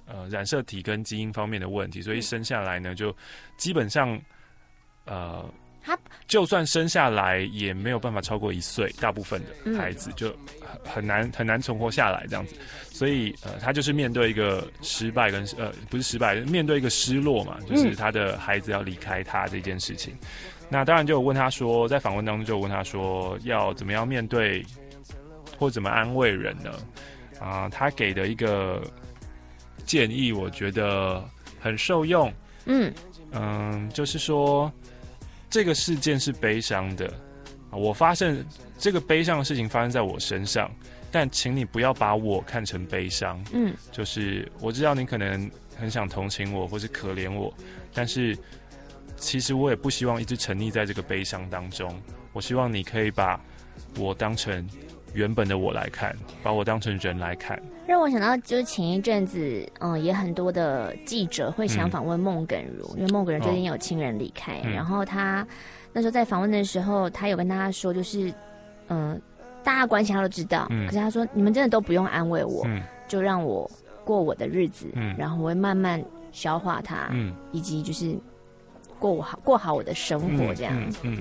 呃染色体跟基因方面的问题，所以生下来呢就基本上呃。就算生下来也没有办法超过一岁，大部分的孩子就很很难很难存活下来这样子，所以呃，他就是面对一个失败跟呃不是失败，面对一个失落嘛，就是他的孩子要离开他这件事情。嗯、那当然就有问他说，在访问当中就有问他说，要怎么样面对或怎么安慰人呢？啊、呃，他给的一个建议，我觉得很受用。嗯嗯、呃，就是说。这个事件是悲伤的，我发生这个悲伤的事情发生在我身上，但请你不要把我看成悲伤。嗯，就是我知道你可能很想同情我，或是可怜我，但是其实我也不希望一直沉溺在这个悲伤当中。我希望你可以把我当成原本的我来看，把我当成人来看。 让我想到，就是前一阵子，嗯，也很多的记者会想访问孟耿如，嗯、因为孟耿如最近有亲人离开，哦、然后他那时候在访问的时候，他有跟大家说，就是，嗯、呃，大家关系他都知道，嗯、可是他说，你们真的都不用安慰我，嗯、就让我过我的日子，嗯、然后我会慢慢消化它，嗯、以及就是。过好过好我的生活，这样。嗯。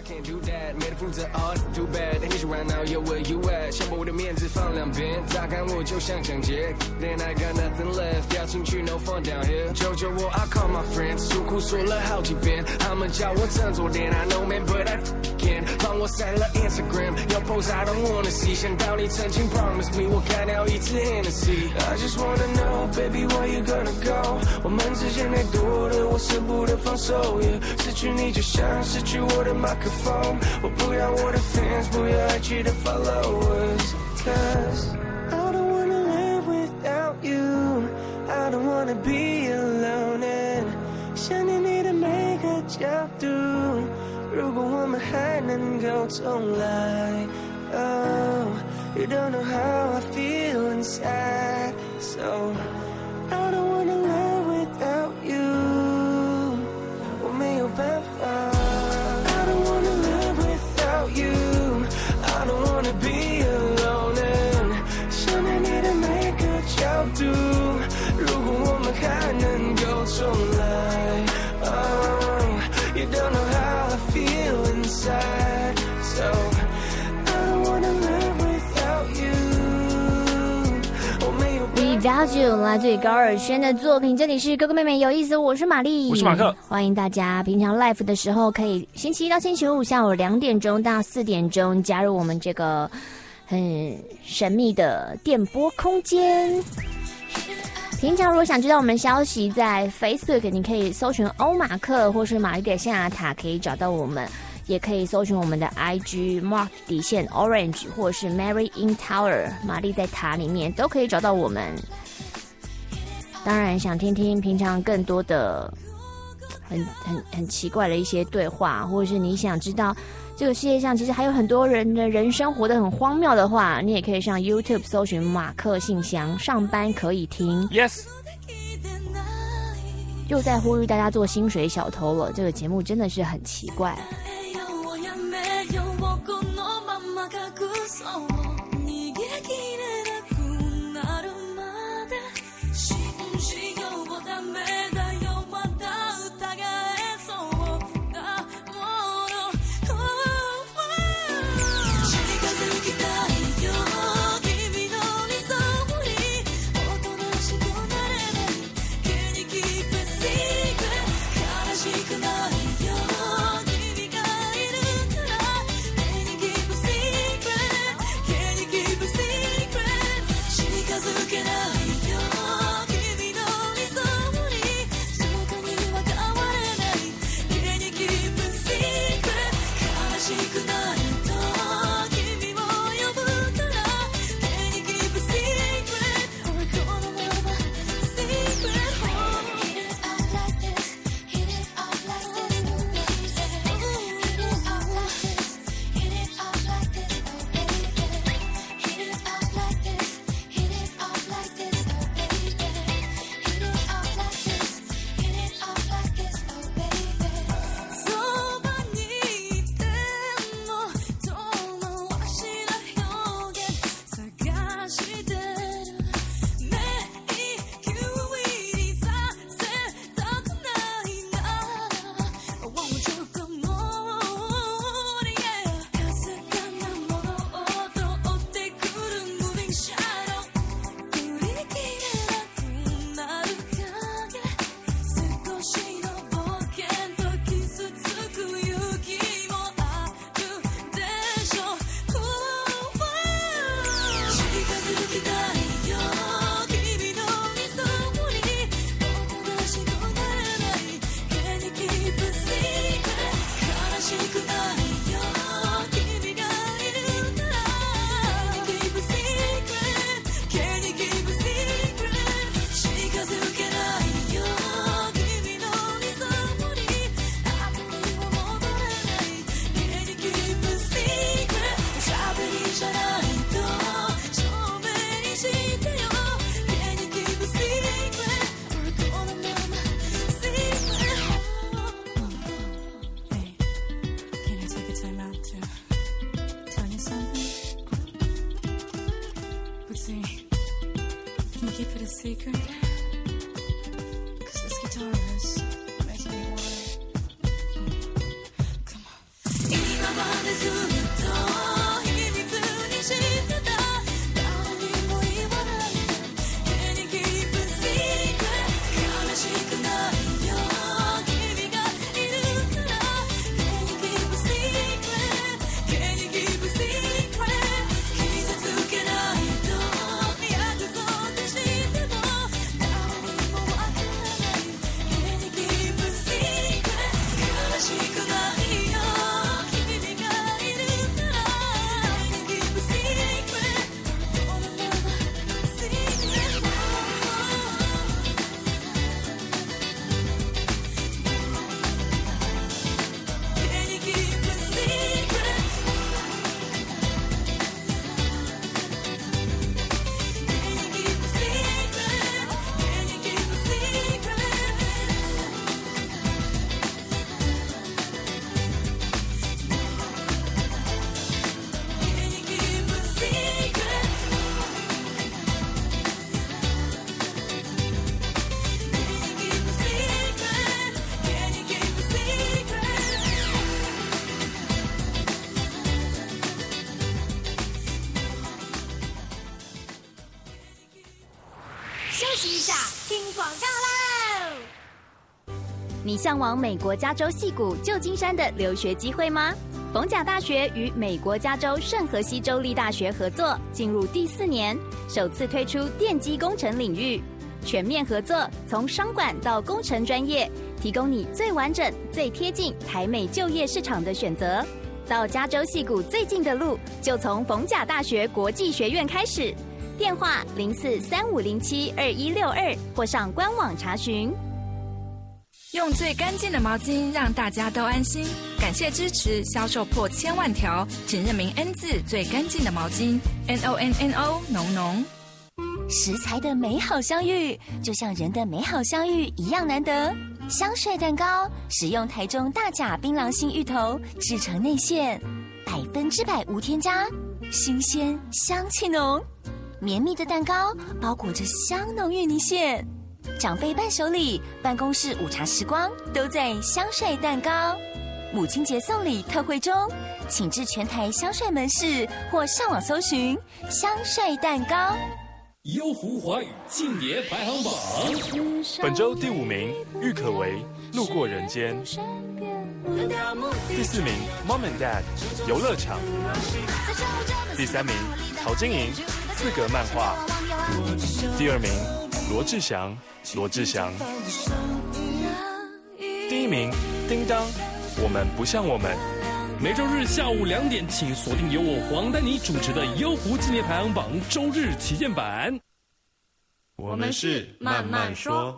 帮我删了 Instagram， 有 post I don't wanna see， 想到你曾经 promise me， 我干掉一次 Hennessy。I just wanna know, baby, where you gonna go？ 我们之间太多的，我舍不得放手。Yeah， 失去你就像失去我的麦克风，我不要我的 fans， 不要爱去的 followers。Cause I don't wanna live without you， I don't wanna be alone and 想念你的每个角度。如果我们还能够重来 ，Oh, you don't know how I feel inside, so I don't wanna live without you. 我没有办法 I don't wanna live without you. I don't wanna be alone. And 想念你的每个角度，如果我们还能够重来 ，Oh, you don't know how I feel inside, so I don't wanna live without you. Without You 来自于高尔宣的作品，这里是哥哥妹妹有意思，我是玛丽， 我是马克， 欢迎大家平常 live 的时候可以星期一到星期五下午两点钟到四点钟加入我们这个很神秘的电波空间。平常如果想知道我们消息，在 Facebook 你可以搜寻欧马克或是玛丽的象牙塔，可以找到我们，也可以搜寻我们的 I G Mark 底线 Orange 或是 Mary in Tower 玛丽在塔里面都可以找到我们。当然想听听平常更多的很很很奇怪的一些对话，或者是你想知道这个世界上其实还有很多人的人生活得很荒谬的话，你也可以上 YouTube 搜寻马克信箱，上班可以听。 Yes， 又在呼吁大家做薪水小偷了，这个节目真的是很奇怪。 secret. Cause this guitar is making me worry. Come on. 今までずっと秘密にしてた誰にも言わない Can you keep a secret 悲しくないよ君がいるから Can you keep a secret Can you keep a secret 傷つけないと約束しても誰にもわからない Can you keep a secret 悲しくないよ君がいるから Can you keep a secretこのまま secret Can you keep a secret Can you keep a secret Can you keep a secret Can you keep a secret Can you keep a secret Can you keep a secret 休息一下，听广告喽！你向往美国加州矽谷、旧金山的留学机会吗？逢甲大学与美国加州圣荷西州立大学合作，进入第四年，首次推出电机工程领域，全面合作，从商管到工程专业，提供你最完整、最贴近台美就业市场的选择。到加州矽谷最近的路，就从逢甲大学国际学院开始。电话零四三五零七二一六二，或上官网查询。 用最干净的毛巾，让大家都安心。感谢支持，销售破千万条，请认明 N 字最干净的毛巾 ，N O N N O 浓浓。 食材的美好相遇，就像人的美好相遇一样难得。香帅蛋糕使用台中大甲槟榔心芋头制成内馅，百分之百无添加，新鲜香气浓。绵密的蛋糕包裹着香浓芋泥馅，长辈伴手礼、办公室午茶时光都在香帅蛋糕。母亲节送礼特惠中，请至全台香帅门市或上网搜寻香帅蛋糕。 优福华语庆典排行榜， 本周第五名郁可唯《路过人间》，第四名 Mom and Dad 游乐场，第三名陶晶莹四格漫画，第二名罗志祥罗志祥，第一名叮当我们不像我们。 每周日下午两点，请锁定由我黄丹妮主持的优福纪念排行榜周日旗舰版。 我们是慢慢说。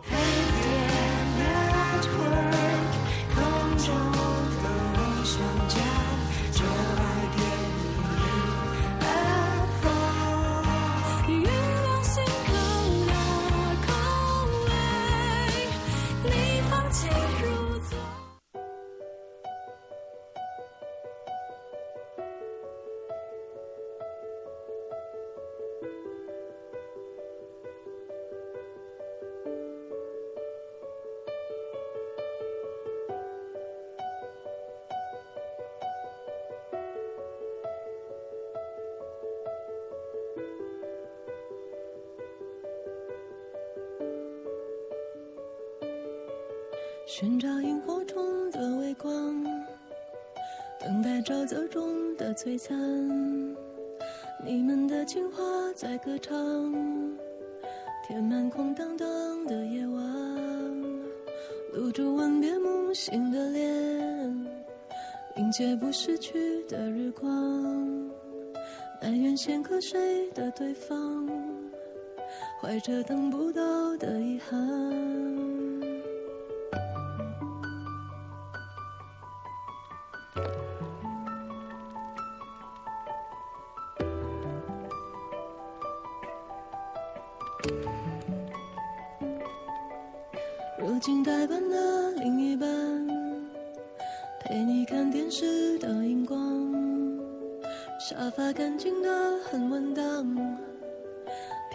寻找萤火虫的微光，等待沼泽中的璀璨。你们的情话在歌唱，填满空荡荡的夜晚。露珠吻别母性的脸，迎接不逝去的日光。埋怨先瞌睡的对方，怀着等不到的遗憾。若近代版的另一半，陪你看电视的荧光，沙发干净的很稳当，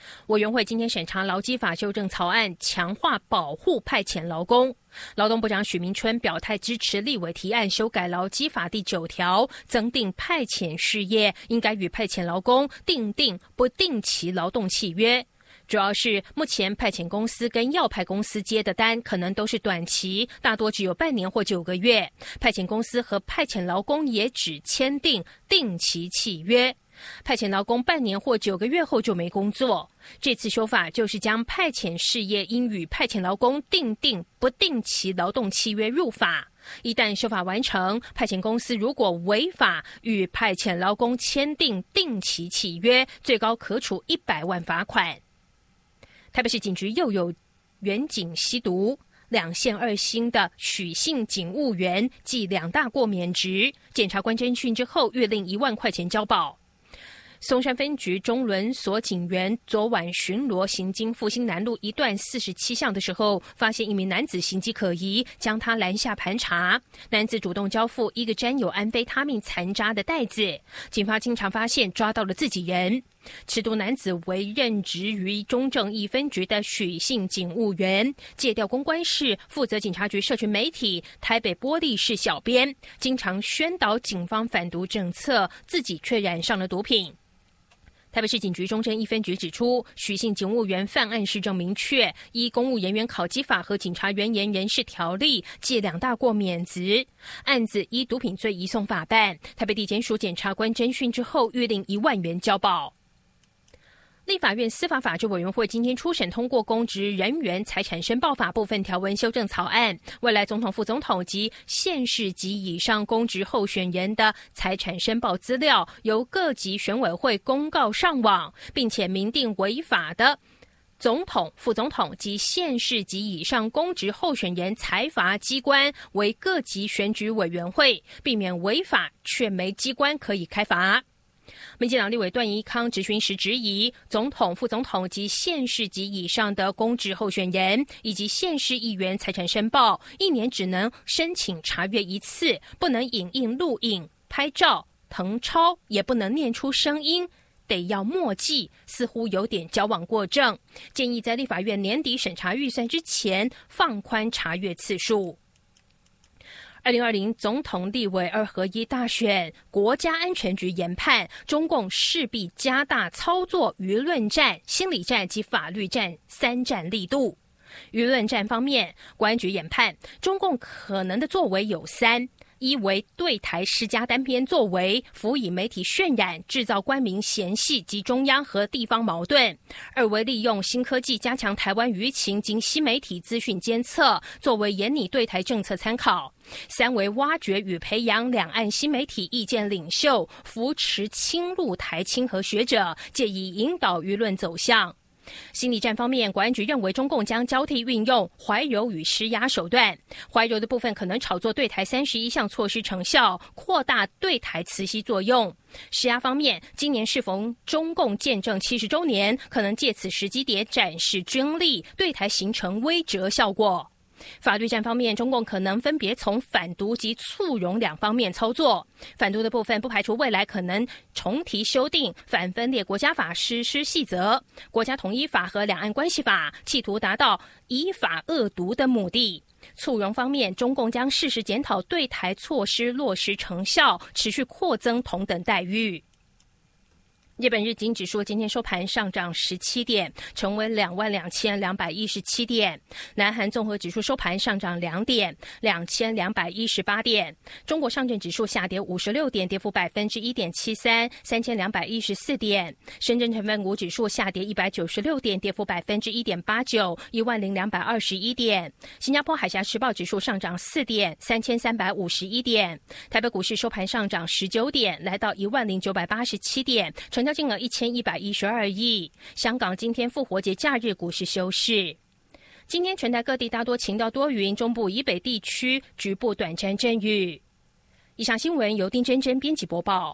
委员会今天审查劳基法修正草案，强化保护派遣劳工。劳动部长许明春表态支持立委提案修改劳基法第九条，增订派遣事业应该与派遣劳工订定不定期劳动契约。主要是目前派遣公司跟要派公司接的单可能都是短期，大多只有半年或九个月。派遣公司和派遣劳工也只签订定期契约。派遣劳工半年或九个月后就没工作。这次修法就是将派遣事业应与派遣劳工订定不定期劳动契约入法。一旦修法完成，派遣公司如果违法与派遣劳工签订定期契约，最高可处一百万罚款。台北市警局又有员警吸毒，两县二星的许姓警务员记两大过免职，检察官侦讯之后预令一万块钱交保。松山分局中仑所警员昨晚巡逻行经复兴南路一段四十七巷的时候，发现一名男子形迹可疑，将他拦下盘查。男子主动交付一个沾有安非他命残渣的袋子，警方经常发现抓到了自己人。持毒男子为任职于中正一分局的许姓警务员，借调公关室负责警察局社群媒体台北玻璃市小编，经常宣导警方反毒政策，自己却染上了毒品。台北市警局中正一分局指出，许姓警务员犯案事证明确，依公务人员考绩法和警察员言人事条例，记两大过免职。案子依毒品罪移送法办，台北地检署检察官侦讯之后，预令一万元交保。立法院司法法制委员会今天初审通过公职人员财产申报法部分条文修正草案，未来总统、副总统及县市及以上公职候选人的财产申报资料由各级选委会公告上网，并且明定违法的总统、副总统及县市及以上公职候选人财阀机关为各级选举委员会，避免违法却没机关可以开罚。民进党立委段宜康质询时质疑，总统、副总统及县市级以上的公职候选人以及县市议员财产申报，一年只能申请查阅一次，不能影印、录影、拍照、誊抄，也不能念出声音，得要默记，似乎有点矫枉过正。建议在立法院年底审查预算之前，放宽查阅次数。二零二零总统立委二合一大选，国家安全局研判，中共势必加大操作舆论战、心理战及法律战三战力度。舆论战方面，国安局研判，中共可能的作为有三：一为对台施加单边作为，辅以媒体渲染，制造官民嫌隙及中央和地方矛盾；二为利用新科技加强台湾舆情及新媒体资讯监测，作为研拟对台政策参考；三为挖掘与培养两岸新媒体意见领袖，扶持亲陆台亲和学者，借以引导舆论走向。心理战方面，国安局认为中共将交替运用怀柔与施压手段，怀柔的部分可能炒作对台三十一项措施成效，扩大对台磁吸作用；施压方面，今年适逢中共建政七十周年，可能借此时机点展示军力，对台形成威慑效果。法律战方面，中共可能分别从反毒及促容两方面操作。反毒的部分不排除未来可能重提修订反分裂国家法实施细则、国家统一法和两岸关系法，企图达到以法遏毒的目的。促容方面，中共将适时检讨对台措施落实成效，持续扩增同等待遇。日本日经指数今天收盘上涨十七点，成为两万两千两百一十七点。南韩综合指数收盘上涨两点，两千两百一十八点。中国上证指数下跌五十六点，跌幅百分之一点七三，三千两百一十四点。深圳成分股指数下跌一百九十六点，跌幅百分之一点八九，一万零两百二十一点。新加坡海峡时报指数上涨四点，三千三百五十一点。台北股市收盘上涨十九点，来到一万零九百八十七点，成交金额一千一百一十二亿。香港今天复活节假日股市休市。今天全台各地大多晴到多云，中部以北地区局部短暂阵雨。以上新闻由丁真真编辑播报。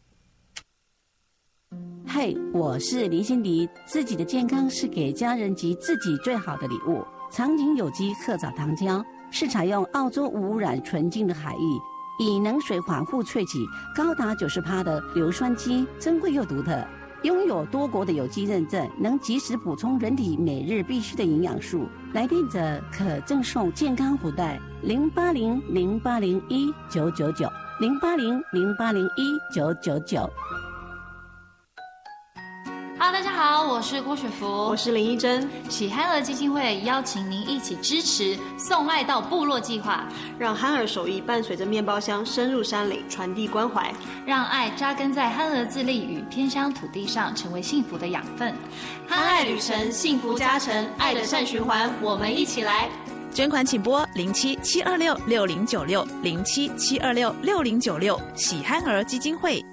嘿，我是林心迪。自己的健康是给家人及自己最好的礼物。长景有机褐藻糖浆是采用澳洲无污染纯净的海域，以能水缓护萃取高达 百分之九十 的硫酸基，珍贵又独特。 拥有多国的有机认证，能及时补充人体每日必需的营养素。来电者可赠送健康福袋零八零零八零一九九九零八零零八零一九九九。 Hello， 大家好，我是郭雪芙，我是林依珍。 喜憨儿基金会邀请您一起支持送爱到部落计划， 让憨儿手艺伴随着面包箱深入山里，传递关怀， 让爱扎根在憨儿自立与偏乡土地上，成为幸福的养分。 憨爱旅程，幸福加成，爱的善循环，我们一起来。 捐款请拨零七七二六六零九六零七七二六六零九六喜憨儿基金会。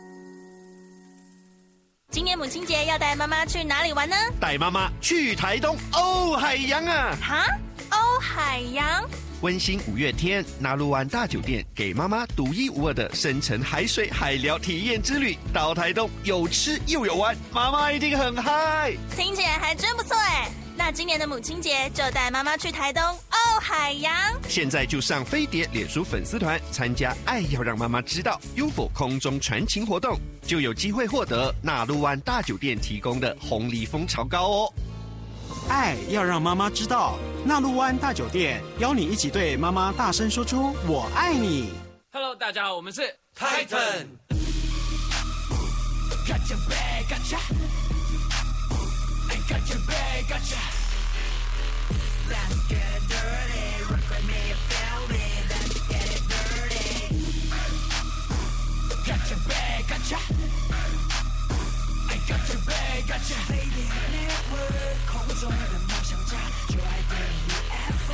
今年母亲节要带妈妈去哪里玩呢？ 带妈妈去台东欧海洋啊！ 哈，欧海洋。 温馨五月天，纳鲁湾大酒店给妈妈独一无二的深层海水海疗体验之旅，到台东有吃又有玩，妈妈一定很嗨。 听起来还真不错哎！那今年的母亲节就带妈妈去台东欧海洋。 现在就上飞碟脸书粉丝团参加爱要让妈妈知道 U F O 空中传情活动，就有机会获得纳鲁湾大酒店提供的红梨蜂巢糕哦。 爱要让妈妈知道，纳鲁湾大酒店邀你一起对妈妈大声说出我爱你。 Hello， 大家好，我们是 Titan。 Gotcha bag, gotcha. I got your bag, gotcha. Let's get it dirty. Rock with me, feel me. Let's get it dirty. Gotcha bag, gotcha. I got your bag, gotcha. Lady Network， 空中的梦想家，就爱点 U F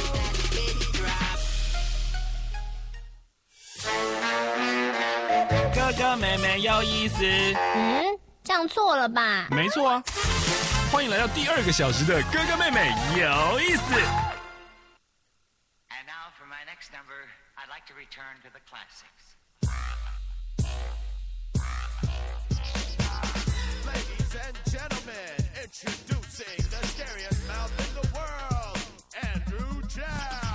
O。 哥哥妹妹有意思。 嗯，这样错了吧？ 没错啊。欢迎来到第二个小时的哥哥妹妹有意思。 And now for my next number, I'd like to return to the classics. Ladies and gentlemen, introducing the scariest mouth in the world, Andrew Chow.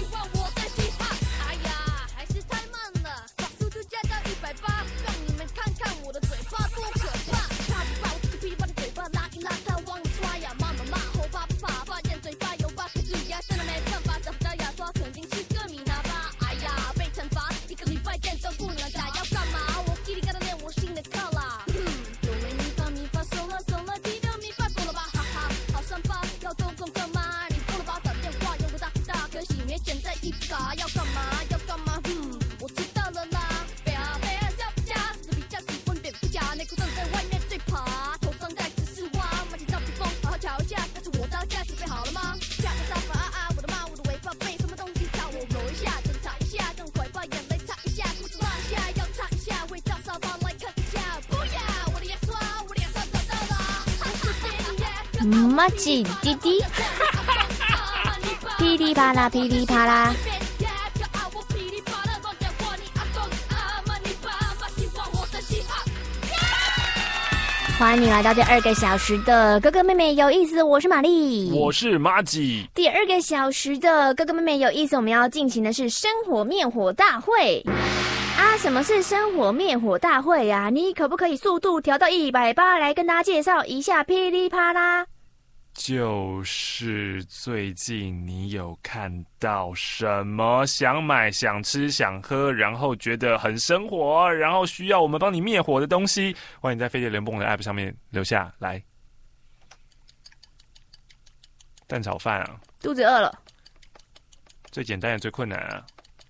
让你们看马吉弟弟，噼里啪啦噼里啪啦。欢迎你来到第二个小时的哥哥妹妹有意思，我是玛丽， 我是马吉。 第二个小时的哥哥妹妹有意思，我们要进行的是生火灭火大会啊！什么是生火灭火大会呀、啊？你可不可以速度调到一百八来跟大家介绍一下？噼里啪啦。 就是最近你有看到什么想买、想吃、想喝，然后觉得很生火，然后需要我们帮你灭火的东西？欢迎在飞碟联播的 App 上面留下来。蛋炒饭啊， 肚子饿了。 最简单也最困难啊。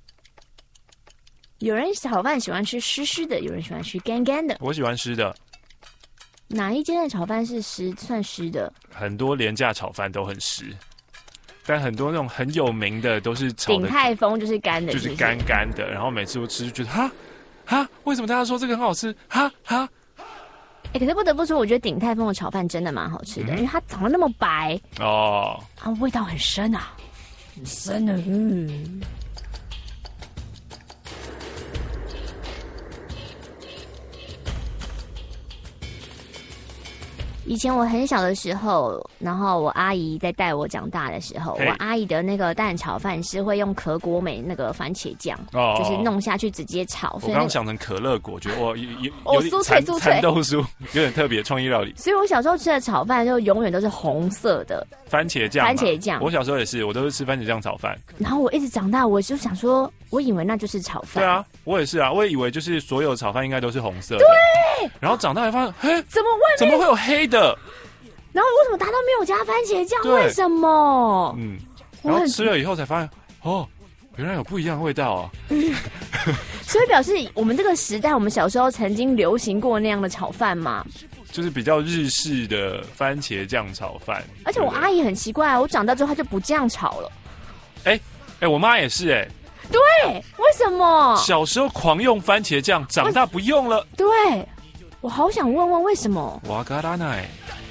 有人炒饭喜欢吃湿湿的，有人喜欢吃干干的。 我喜欢湿的。 哪一间的炒饭是湿算湿的？ 很多廉价炒饭都很湿，但很多那种很有名的都是炒的。 鼎泰丰就是干的， 就是干干的。然后每次我吃就觉得哈哈，为什么大家说这个很好吃？哈哈。 哎、欸，可是不得不说，我觉得鼎泰丰的炒饭真的蛮好吃的，嗯、因为它长得那么白哦， 啊，味道很深啊，很深的。嗯。以前我很小的时候，然后我阿姨在带我长大的时候，我阿姨的那个蛋炒饭是会用可果美那个番茄酱，哦，就是弄下去直接炒。 我刚刚想成可乐果，觉得我有有有点蚕蚕豆酥，有点特别创意料理。 所以我小时候吃的炒饭就永远都是红色的番茄酱。 番茄酱， 我小时候也是，我都是吃番茄酱炒饭。 然后我一直长大，我就想说，我以为那就是炒饭。 对啊，我也是啊，我也以为就是所有炒饭应该都是红色的。 对。 然后长大才发现，嘿， 怎么外面怎么会有黑的？ 然后为什么大家都没有加番茄酱？为什么？ 嗯，然后吃了以后才发现，哦，原来有不一样的味道啊！ 所以表示我们这个时代，我们小时候曾经流行过那样的炒饭嘛， 就是比较日式的番茄酱炒饭。 而且我阿姨很奇怪，我长大之后她就不这样炒了。 哎哎、欸欸，我妈也是哎、欸。 对，为什么？ 小时候狂用番茄酱，长大不用了。 对，我好想问问为什么？ 哇嘎达奶。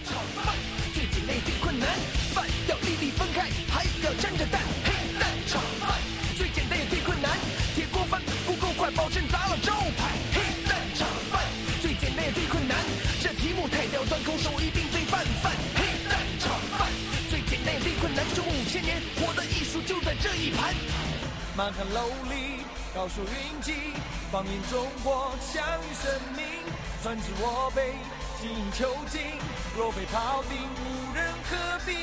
保证砸了招牌，黑蛋炒饭最简单也最困难，这题目太刁钻，空手一并非泛泛。黑蛋炒饭最简单也最困难，中五千年活的艺术就在这一盘。满汉楼里高手云集，放眼中国强于生命，专治我辈精益求精，若被庖丁无人可比。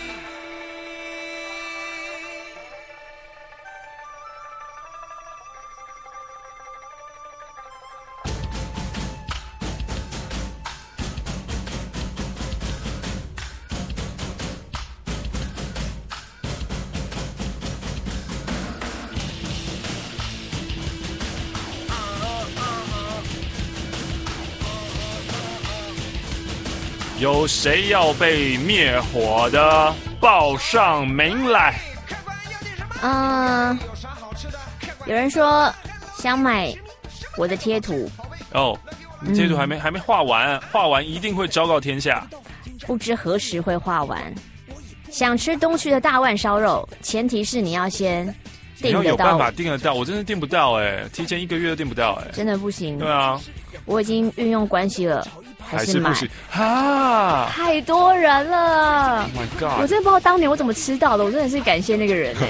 有谁要被灭火的？报上名来。 嗯，有人说想买我的贴图哦，你贴图还没、嗯、还没画完，画完一定会昭告天下。 不知何时会画完。想吃东区的大碗烧肉，前提是你要先订得到。 你要有办法订得到，我真的订不到哎、欸，提前一个月都订不到哎、欸， 真的不行。 对啊， 我已经运用关系了。还是买， 哈， 太多人了 ！Oh my god！ 我真的不知道当年我怎么吃到的，我真的是感谢那个人、欸。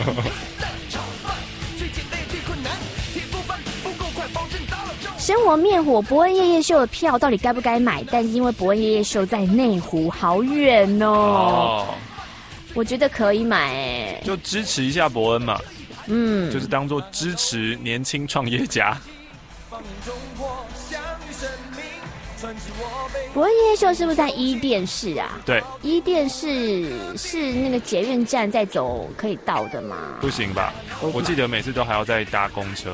生活灭火伯恩夜夜秀的票到底该不该买？但是因为伯恩夜夜秀在内湖，好远哦。哦，我觉得可以买、欸， 就支持一下伯恩嘛。 嗯， 就是当做支持年轻创业家。 伯恩夜夜秀是不是在伊甸市啊？ 对， 伊甸市是那个捷运站再走可以到的吗？ 不行吧？我记得每次都还要再搭公车。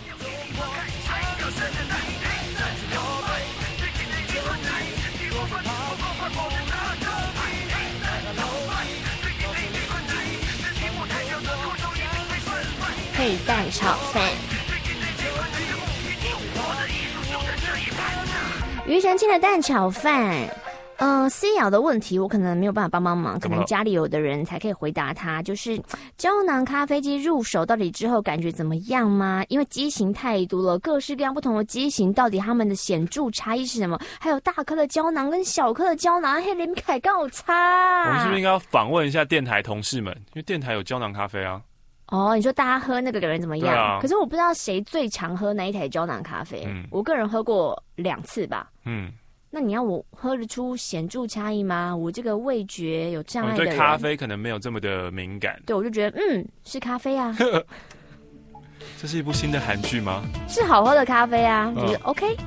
配蛋炒饭。庾澄庆的蛋炒饭， 嗯、呃、，C 瑶的问题我可能没有办法帮帮忙，可能家里有的人才可以回答他。就是胶囊咖啡机入手到底之后感觉怎么样吗？因为机型太多了，各式各样不同的机型，到底它们的显著差异是什么？还有大颗的胶囊跟小颗的胶囊，嘿，连凯告差。 我们是不是应该要访问一下电台同事们？因为电台有胶囊咖啡啊。 哦，你说大家喝那个人怎么样？ 啊、 可是我不知道谁最常喝那一台胶囊咖啡。嗯，我个人喝过两次吧。嗯。那你要我喝得出显著差异吗？我这个味觉有障碍的人， 对咖啡可能没有这么的敏感。 对，我就觉得嗯，是咖啡啊。 这是一部新的韩剧吗？ 是好喝的咖啡啊，就是、嗯、OK。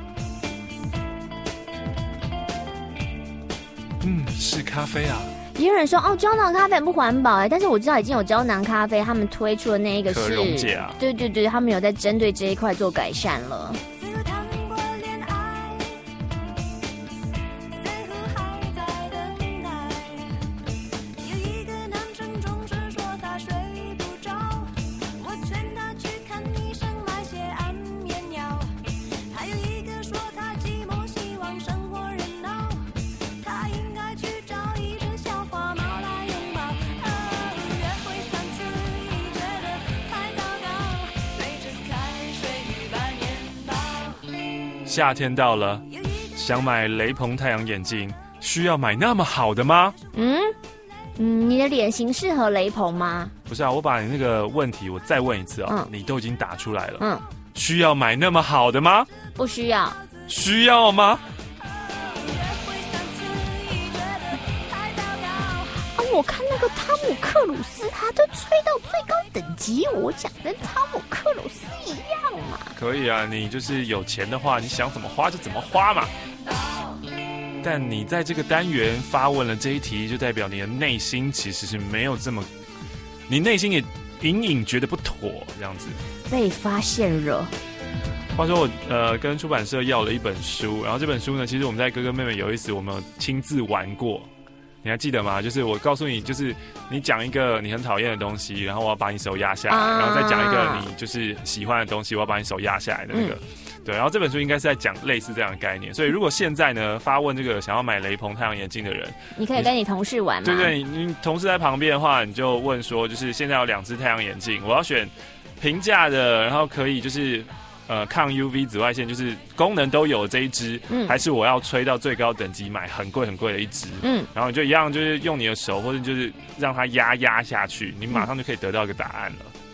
嗯，是咖啡啊。 也有人说哦，胶囊咖啡很不环保哎，但是我知道已经有胶囊咖啡，他们推出的那一个是可溶解啊， 对对对，他们有在针对这一块做改善了。 夏天到了，想买雷朋太阳眼镜，需要买那么好的吗？ 嗯嗯，你的脸型适合雷朋吗？ 不是啊，我把你那个问题我再问一次啊、哦嗯，你都已经打出来了。 嗯， 需要买那么好的吗？ 不需要。 需要吗？ 啊，我看那个汤姆克鲁斯，他都吹到最高等级，我讲跟汤姆克鲁斯一样嘛。 可以啊，你就是有钱的话，你想怎么花就怎么花嘛。但你在这个单元发问了这一题，就代表你的内心其实是没有这么，你内心也隐隐觉得不妥，这样子。 被发现了。 话说我呃跟出版社要了一本书，然后这本书呢，其实我们在哥哥妹妹有一次我们有亲自玩过。你还记得吗？就是我告诉你，就是你讲一个你很讨厌的东西，然后我要把你手压下来，啊、然后再讲一个你就是喜欢的东西，我要把你手压下来的那个。嗯、对，然后这本书应该是在讲类似这样的概念。所以如果现在呢发问这个想要买雷朋太阳眼镜的人， 你可以跟你同事玩吗？ 对对，你你同事在旁边的话，你就问说，就是现在有两只太阳眼镜，我要选平价的，然后可以就是。呃，抗 U V 紫外线就是功能都有这一支，嗯，还是我要吹到最高等级买很贵很贵的一支，嗯，然后你就一样就是用你的手或者就是让它压压下去，你马上就可以得到一个答案了。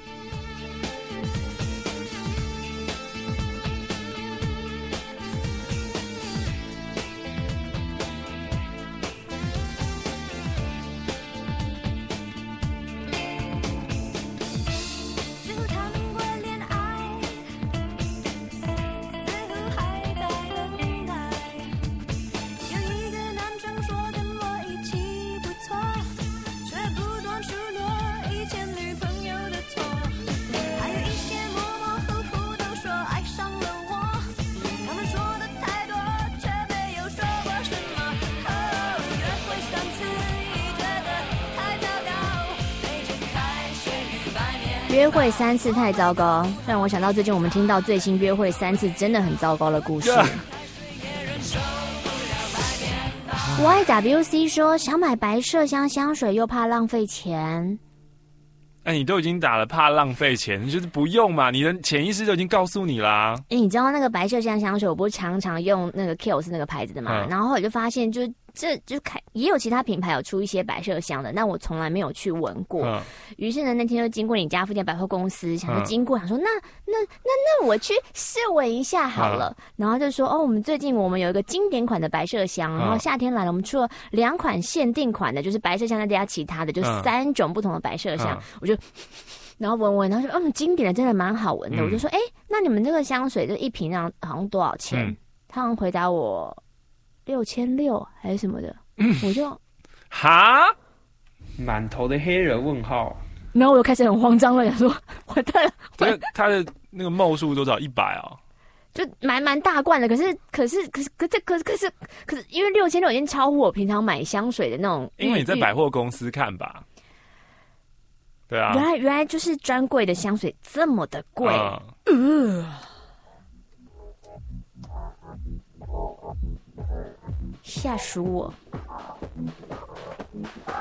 约会三次太糟糕，让我想到最近我们听到最新约会三次真的很糟糕的故事。Y W C 说想买白麝香香水又怕浪费钱。 哎，你都已经打了怕浪费钱，你就是不用嘛，你的潜意识都已经告诉你啦。 哎，你知道那个白麝香香水，我不是常常用那个 Kiehl's 那个牌子的嘛、嗯，然后我就发现就。这就开也有其他品牌有出一些白麝香的，但我从来没有去闻过。嗯、于是呢，那天就经过你家附近百货公司，想说经过，想说那那那那我去试闻一下好了。嗯、然后就说哦，我们最近我们有一个经典款的白麝香，然后夏天来了，我们出了两款限定款的，就是白麝香再加其他的，就三种不同的白麝香。嗯、我就然后闻闻，然后说嗯，经典的真的蛮好闻的。嗯、我就说哎，那你们这个香水就一瓶上好像多少钱？嗯、他好像回答我。六千六还是什么的，嗯、我就哈满头的黑人问号， 然后我就开始很慌张了，想说完蛋了。 这他的那个墨数多少？一百哦， 就蛮蛮大罐的。可是可是可是可是可是可是可是，因为六千六已经超乎我平常买香水的那种。 因为你在百货公司看吧，对啊， 原来原来就是专柜的香水这么的贵，嗯。呃吓死我！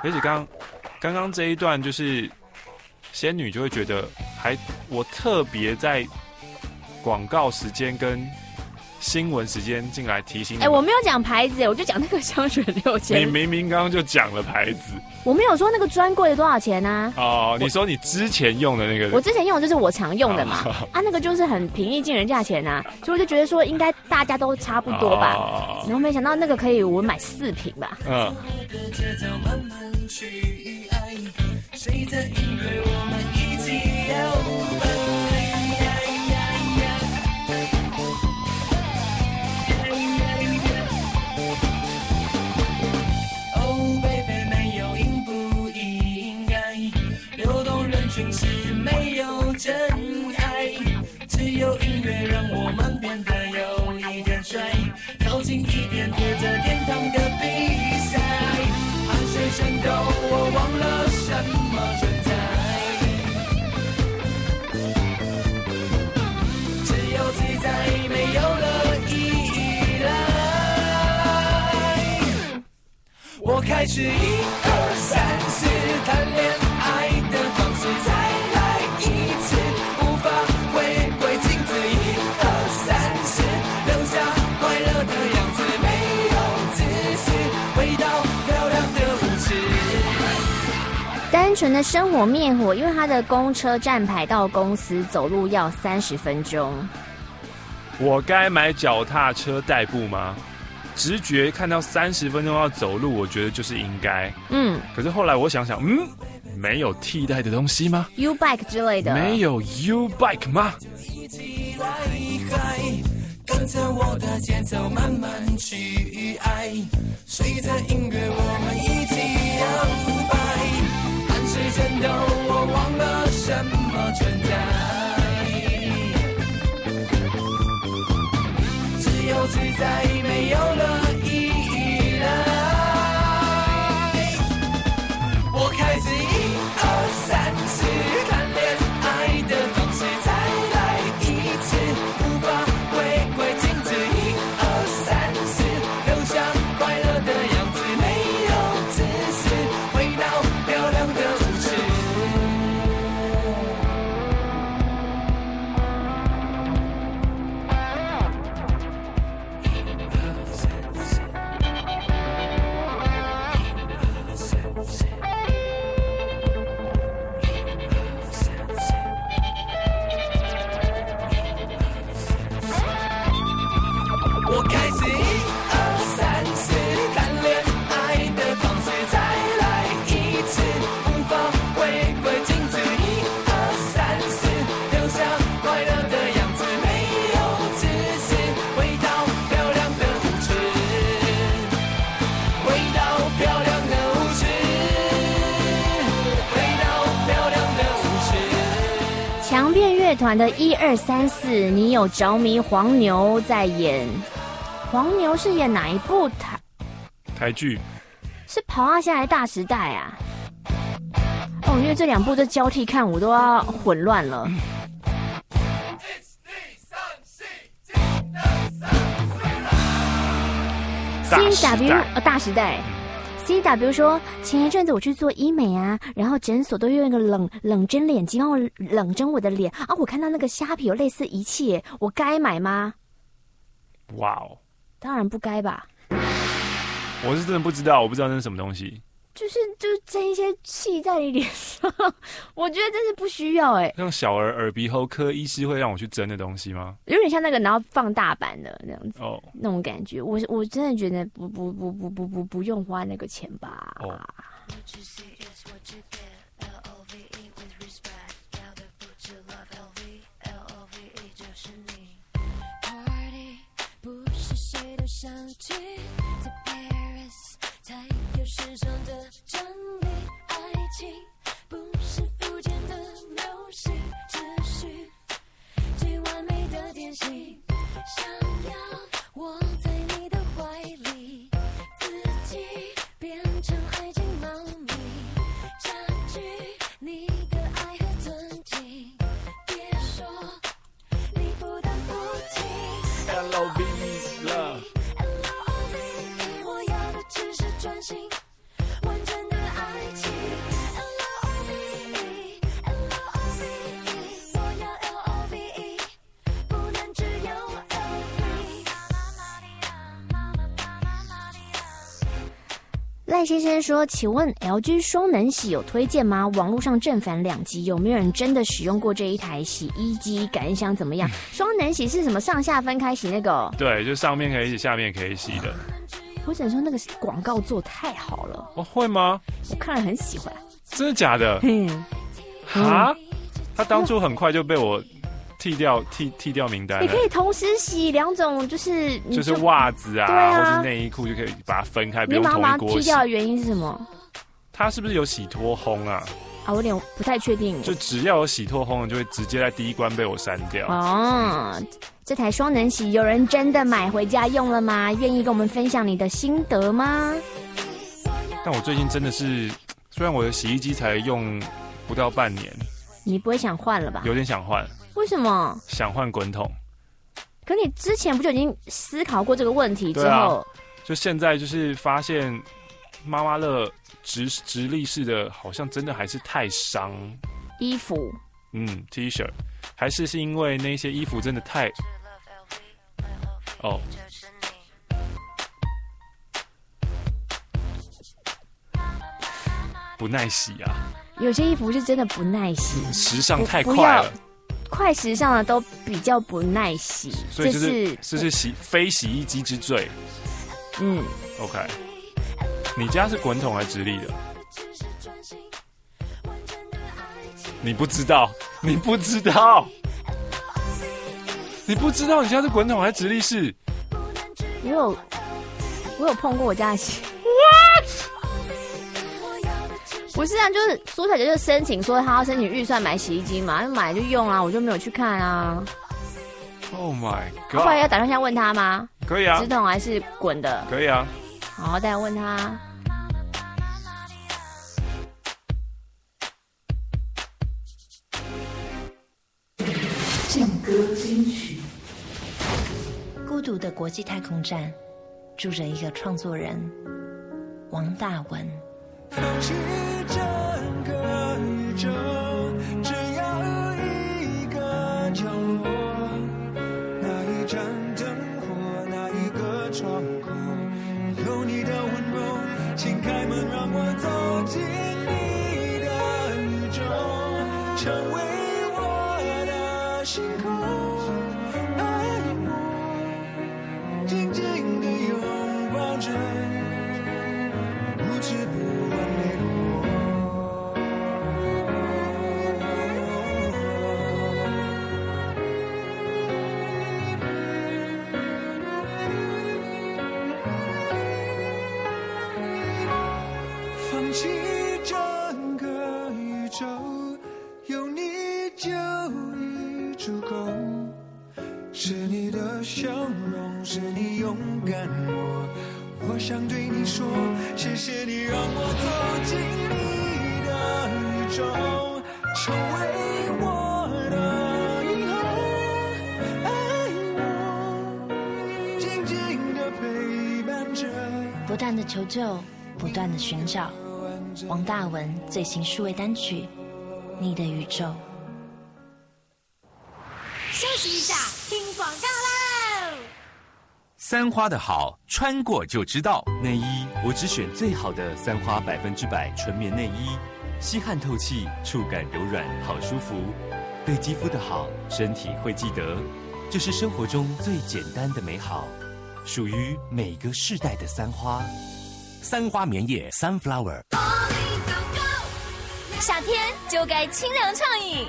而且刚刚刚这一段就是仙女就会觉得，还我特别在广告时间跟新闻时间进来提醒你。 哎、欸，我没有讲牌子，我就讲那个香水六千。 你明明刚刚就讲了牌子。 我没有说那个专柜的多少钱啊。 哦，你说你之前用的那个。 我之前用的就是我常用的嘛。哦、啊，那个就是很平易近人价钱啊，所以我就觉得说应该大家都差不多吧。哦、然后没想到那个可以我买四瓶吧。嗯。随着音乐，我们一起摇摆。哦 ，baby， 没有应不应该，流动人群是没有真爱，只有音乐让我们变得有一点帅，靠近一点，贴着天堂的比赛，汗水渗透，我忘了什么存在，只有自在，没有了依赖。我开始一二三四谈恋爱的方式，再来一次，无法回归镜子。一二三四，留下快乐的样子，没有自私，回到漂亮的舞池。单纯的生活灭火，因为他的公车站牌到公司走路要三十分钟。 我该买脚踏车代步吗？直觉看到三十分钟要走路，我觉得就是应该。嗯，可是后来我想想，嗯，没有替代的东西吗 ？U bike 之类的？ 没有 U bike 吗？一起来嗨，跟着我的节奏慢慢去爱，随着音乐我们一起摇摆，汗水渗透，我忘了什么存在，只有自在，没有了依赖。我开始一二三四谈恋爱的方式，再来一次，无法回归镜子。一二三四，留下快乐的样子，没有自私，回到漂亮的舞池。我开始一二三四谈恋爱的方式，再来一次，无法回归镜子。一二三四，留下快乐的样子，没有自私，回到漂亮的舞池，回到漂亮的舞池，回到漂亮的舞池。强辩乐团的一二三四，你有着迷黄牛在演。黄牛是演哪一部台台剧？ 是《跑啊下来大时代》啊。哦，因为这两部都交替看，我都要混乱了。C W 哦，大时代。C W 说，前一阵子我去做医美啊，然后诊所都用一个冷冷针脸机帮我冷针我的脸啊。我看到那个虾皮有类似仪器耶，我该买吗？ 哇哦！ 当然不该吧。 我是真的不知道，我不知道那是什么东西。 就是就是针一些气在你脸上，我觉得真是不需要哎、欸。 像小儿耳鼻喉科医师会让我去针的东西吗？ 有点像那个然后放大版的那样子哦， 那种感觉。我我真的觉得不不不不不不不用花那个钱吧。哦。想去在 Paris 才有时尚的真理，爱情不是肤浅的流行，只需最完美的典型。想要我在你的怀里，自己变成爱情猫咪，占据你的爱和尊敬，别说你负担不起。L O V E love。专心，完整的爱赖先生说：“请问 L G 双能洗有推荐吗？网络上正反两极，有没有人真的使用过这一台洗衣机？感想怎么样？”双能洗是什么？上下分开洗那个？对，就上面可以洗，下面可以洗的。我只能说那个广告做太好了。哦，会吗？我看了很喜欢。真的假的？嗯。啊？他当初很快就被我剔掉剔剔掉名单了。你可以同时洗两种，就是就, 就是袜子啊，啊或是内衣裤，就可以把它分开，不用同一锅洗。你把它剔掉的原因是什么？它是不是有洗脱烘啊？啊，我有点不太确定。就只要有洗脱烘，就会直接在第一关被我删掉。哦。这台双能洗有人真的买回家用了吗？愿意跟我们分享你的心得吗？但我最近真的是，虽然我的洗衣机才用不到半年，你不会想换了吧？有点想换。为什么？想换滚筒。可你之前不就已经思考过这个问题之后？啊、就现在就是发现妈妈乐直直立式的，好像真的还是太伤衣服。嗯 ，T 恤，还是是因为那些衣服真的太。哦，不耐洗啊！有些衣服是真的不耐洗，时尚太快了，快时尚的都比较不耐洗，所以就是这 是, 是洗非洗衣机之最。嗯 ，OK， 你家是滚筒还是直立的？你不知道，你不知道。你不知道你家是滚筒还是直立式？我有，我有碰过我家的洗。What？ 不是啊，就是苏小姐就申请说她要申请预算买洗衣机嘛，就买就用啊，我就没有去看啊。Oh my god！ 后来要打算先问她吗？可以啊。直筒还是滚的？可以啊。好，再来问她。 劲歌金曲。 孤独的国际太空站住着一个创作人王大文。 放弃整个宇宙，只要一个角落，那一盏灯火，那一个窗口，有你的温柔，请开门让我走进你的宇宙，成为我的星空。紧紧地拥抱着，不知不完美的我。放弃整个宇宙，有你就已足够。是你的笑容，是你勇敢我，我想对你说，谢谢你让我走进你的宇宙，成为我的以后，爱我，静静的陪伴着。 不断的求救，不断的寻找，王大文最新数位单曲《你的宇宙》。 休息一下，听广告喽！ 三花的好，穿过就知道。内衣我只选最好的三花百分之百纯棉内衣，吸汗透气，触感柔软，好舒服。对肌肤的好，身体会记得，这是生活中最简单的美好，属于每个世代的三花。三花棉叶 Sunflower。 夏天就该清凉畅饮。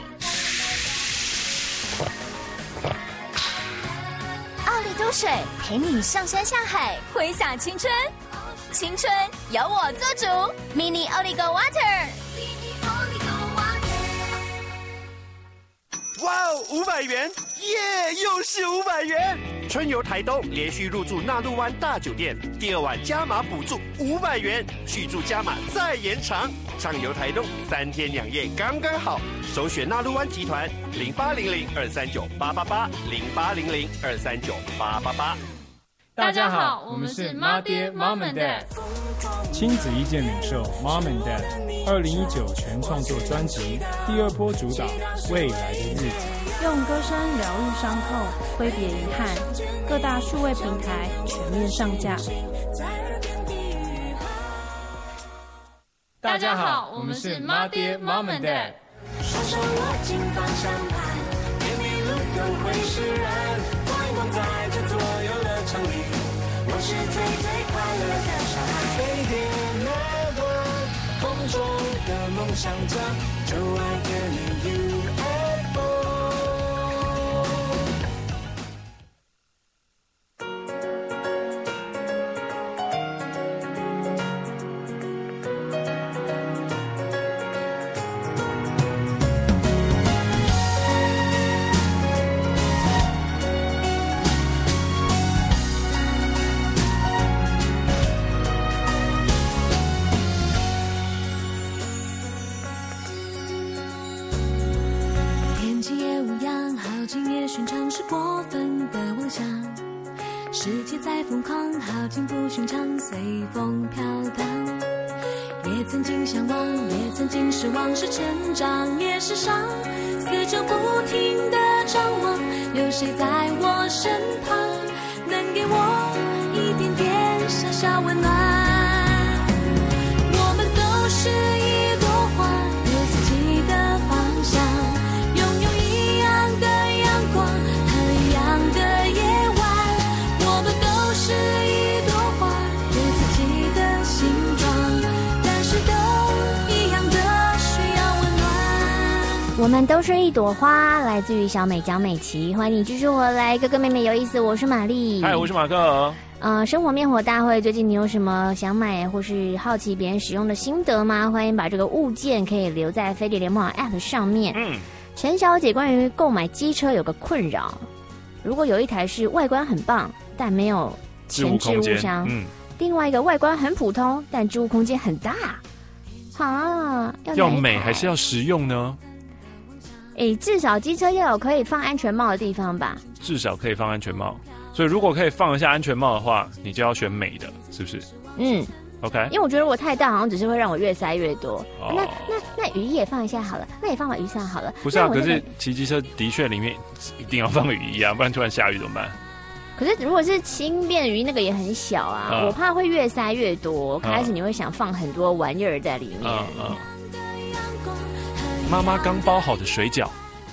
奥利多水陪你上山下海，挥洒青春，青春由我做主。Mini Oligo Water。 哇哦，五百元，耶，又是五百元！春游台东，连续入住纳鹿湾大酒店，第二晚加码补助五百元，续住加码再延长。畅游台东三天两夜刚刚好，首选纳鹿湾集团零八零零二三九八八八零八零零二三九八八八。 大家好，我们是妈爹 Mom and Dad， 亲子意见领袖 Mom and Dad， 二零一九全创作专辑第二波主打未来的日子， 用歌声疗愈伤痛，挥别遗憾，各大数位平台全面上架。 大家好，我们是妈爹 Mom and Dad。 双手握紧方向盘，天地路更会释然。光光在这左右的场里，我是最最快乐的小孩。飞碟 Network， 空中的梦想家，就爱给你 U F O。 过分的妄想，世界再疯狂，好景不寻常，随风飘荡。也曾经向往，也曾经失望，是成长，也是伤。四周不停的张望，有谁在我身旁，能给我一点点小小温暖？我们都是一朵花，有自己的方向，拥有一样的阳光。 我们都是一朵花，来自于小美蒋美琪，欢迎你继续回来，哥哥妹妹有意思，我是玛丽。 嗨，我是马克。 呃，生活灭火大会，最近你有什么想买或是好奇别人使用的心得吗？欢迎把这个物件可以留在飞碟联盟网 App 上面。嗯，陈小姐关于购买机车有个困扰，如果有一台是外观很棒，但没有前置物箱，嗯，另外一个外观很普通，但置物空间很大，啊，要, 要美还是要实用呢？ 诶，至少机车要有可以放安全帽的地方吧？ 至少可以放安全帽，所以如果可以放得下安全帽的话，你就要选美的，是不是？嗯 ，OK。因为我觉得我太大，好像只是会让我越塞越多。哦、那那那雨衣也放一下好了，那也放把雨伞好了。 不是啊，可是骑机车的确里面一定要放雨衣啊，不然突然下雨怎么办？ 可是如果是轻便雨衣，那个也很小啊，嗯、我怕会越塞越多。开始你会想放很多玩意儿在里面。嗯嗯妈妈刚包好的水饺。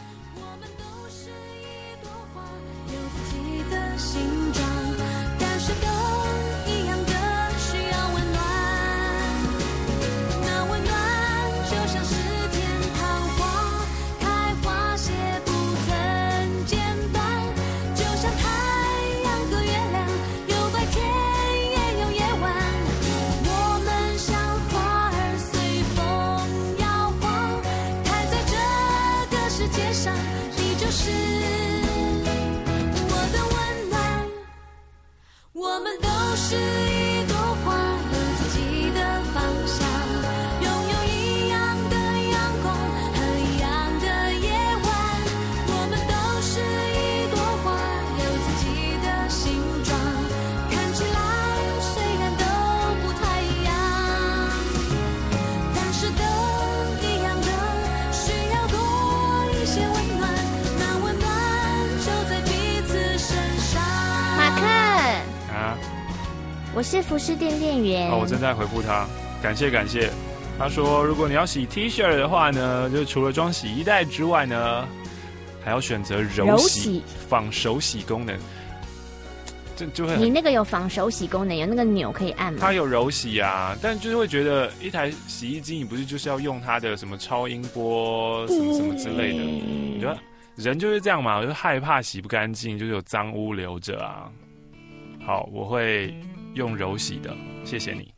我们都是一朵花，有自己的方向，拥有一样的阳光和一样的夜晚。我们都是一朵花，有自己的形状，看起来虽然都不太一样，但是都一样的需要多一些温暖，那温暖就在彼此身上。 马克啊，我是服饰店店员。 哦，我正在回复他，感谢感谢。他说，如果你要洗 T 恤的话呢，就除了装洗衣袋之外呢，还要选择柔洗仿手洗功能。这就会你那个有仿手洗功能，有那个钮可以按吗？ 它有柔洗啊，但就是会觉得一台洗衣机，你不是就是要用它的什么超音波什么什么之类的？你觉得人就是这样嘛，就是害怕洗不干净，就是有脏污留着啊。好，我会用柔洗的，谢谢你。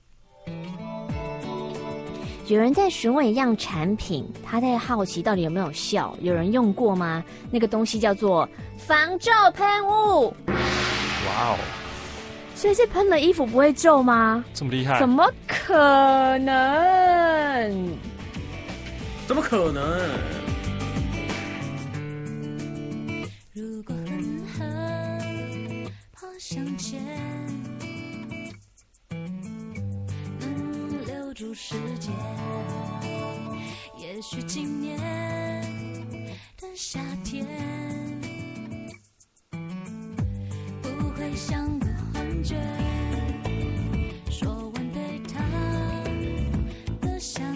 有人在询问一样产品，他在好奇到底有没有效，有人用过吗？那个东西叫做防皱喷雾。 哇哦！ 所以是喷了衣服不会皱吗？ 这么厉害？ 怎么可能？ 怎么可能？ 如果狠狠跑向前，能留住时间，也许今年的夏天不会像个幻觉，说完对他的想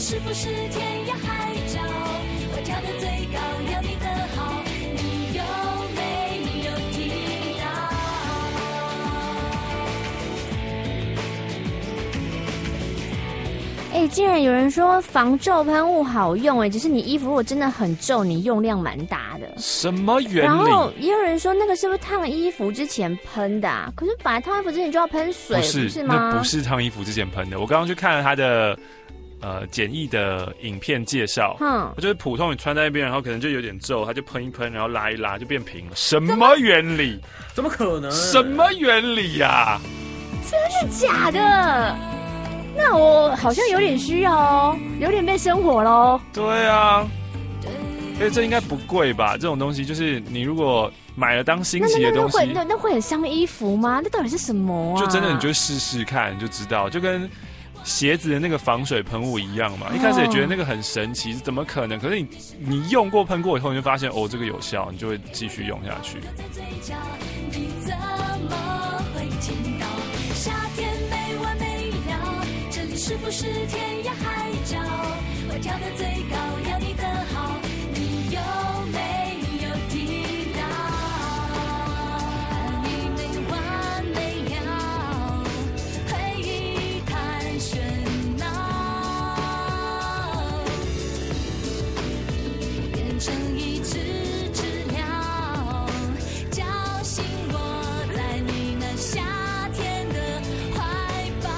是不是天涯海角？我跳得最高，要你的好，你有没有听到？ 哎、欸，竟然有人说防皱喷雾好用哎、欸，只是你衣服如果真的很皱，你用量蛮大的。 什么原理？ 然后也有人说那个是不是烫衣服之前喷的、啊？可是本来烫衣服之前就要喷水， 不是, 不是吗？ 那不是烫衣服之前喷的。我刚刚去看了他的呃简易的影片介绍，嗯，就是普通你穿在那边，然后可能就有点皱，他就喷一喷，然后拉一拉就变平了。什么原理？ 怎么可能？ 什么原理呀、啊？ 真的假的？那我好像有点需要哦，有点被生活咯。 对啊，而且这应该不贵吧？这种东西就是你如果买了当新奇的东西， 那那那会那那会很伤衣服吗？那到底是什么啊？ 就真的你就试试看你就知道，就跟鞋子的那个防水喷雾一样嘛。一开始也觉得那个很神奇，怎么可能？可是你你用过喷过以后，你就发现哦，这个有效，你就会继续用下去。 你怎么会听到夏天没完没了？这里是不是天涯海角？我跳得最高，要你的好，你有没有听到？你没完没了，回忆太喧闹，变成一只知了，叫醒我在你那夏天的怀抱。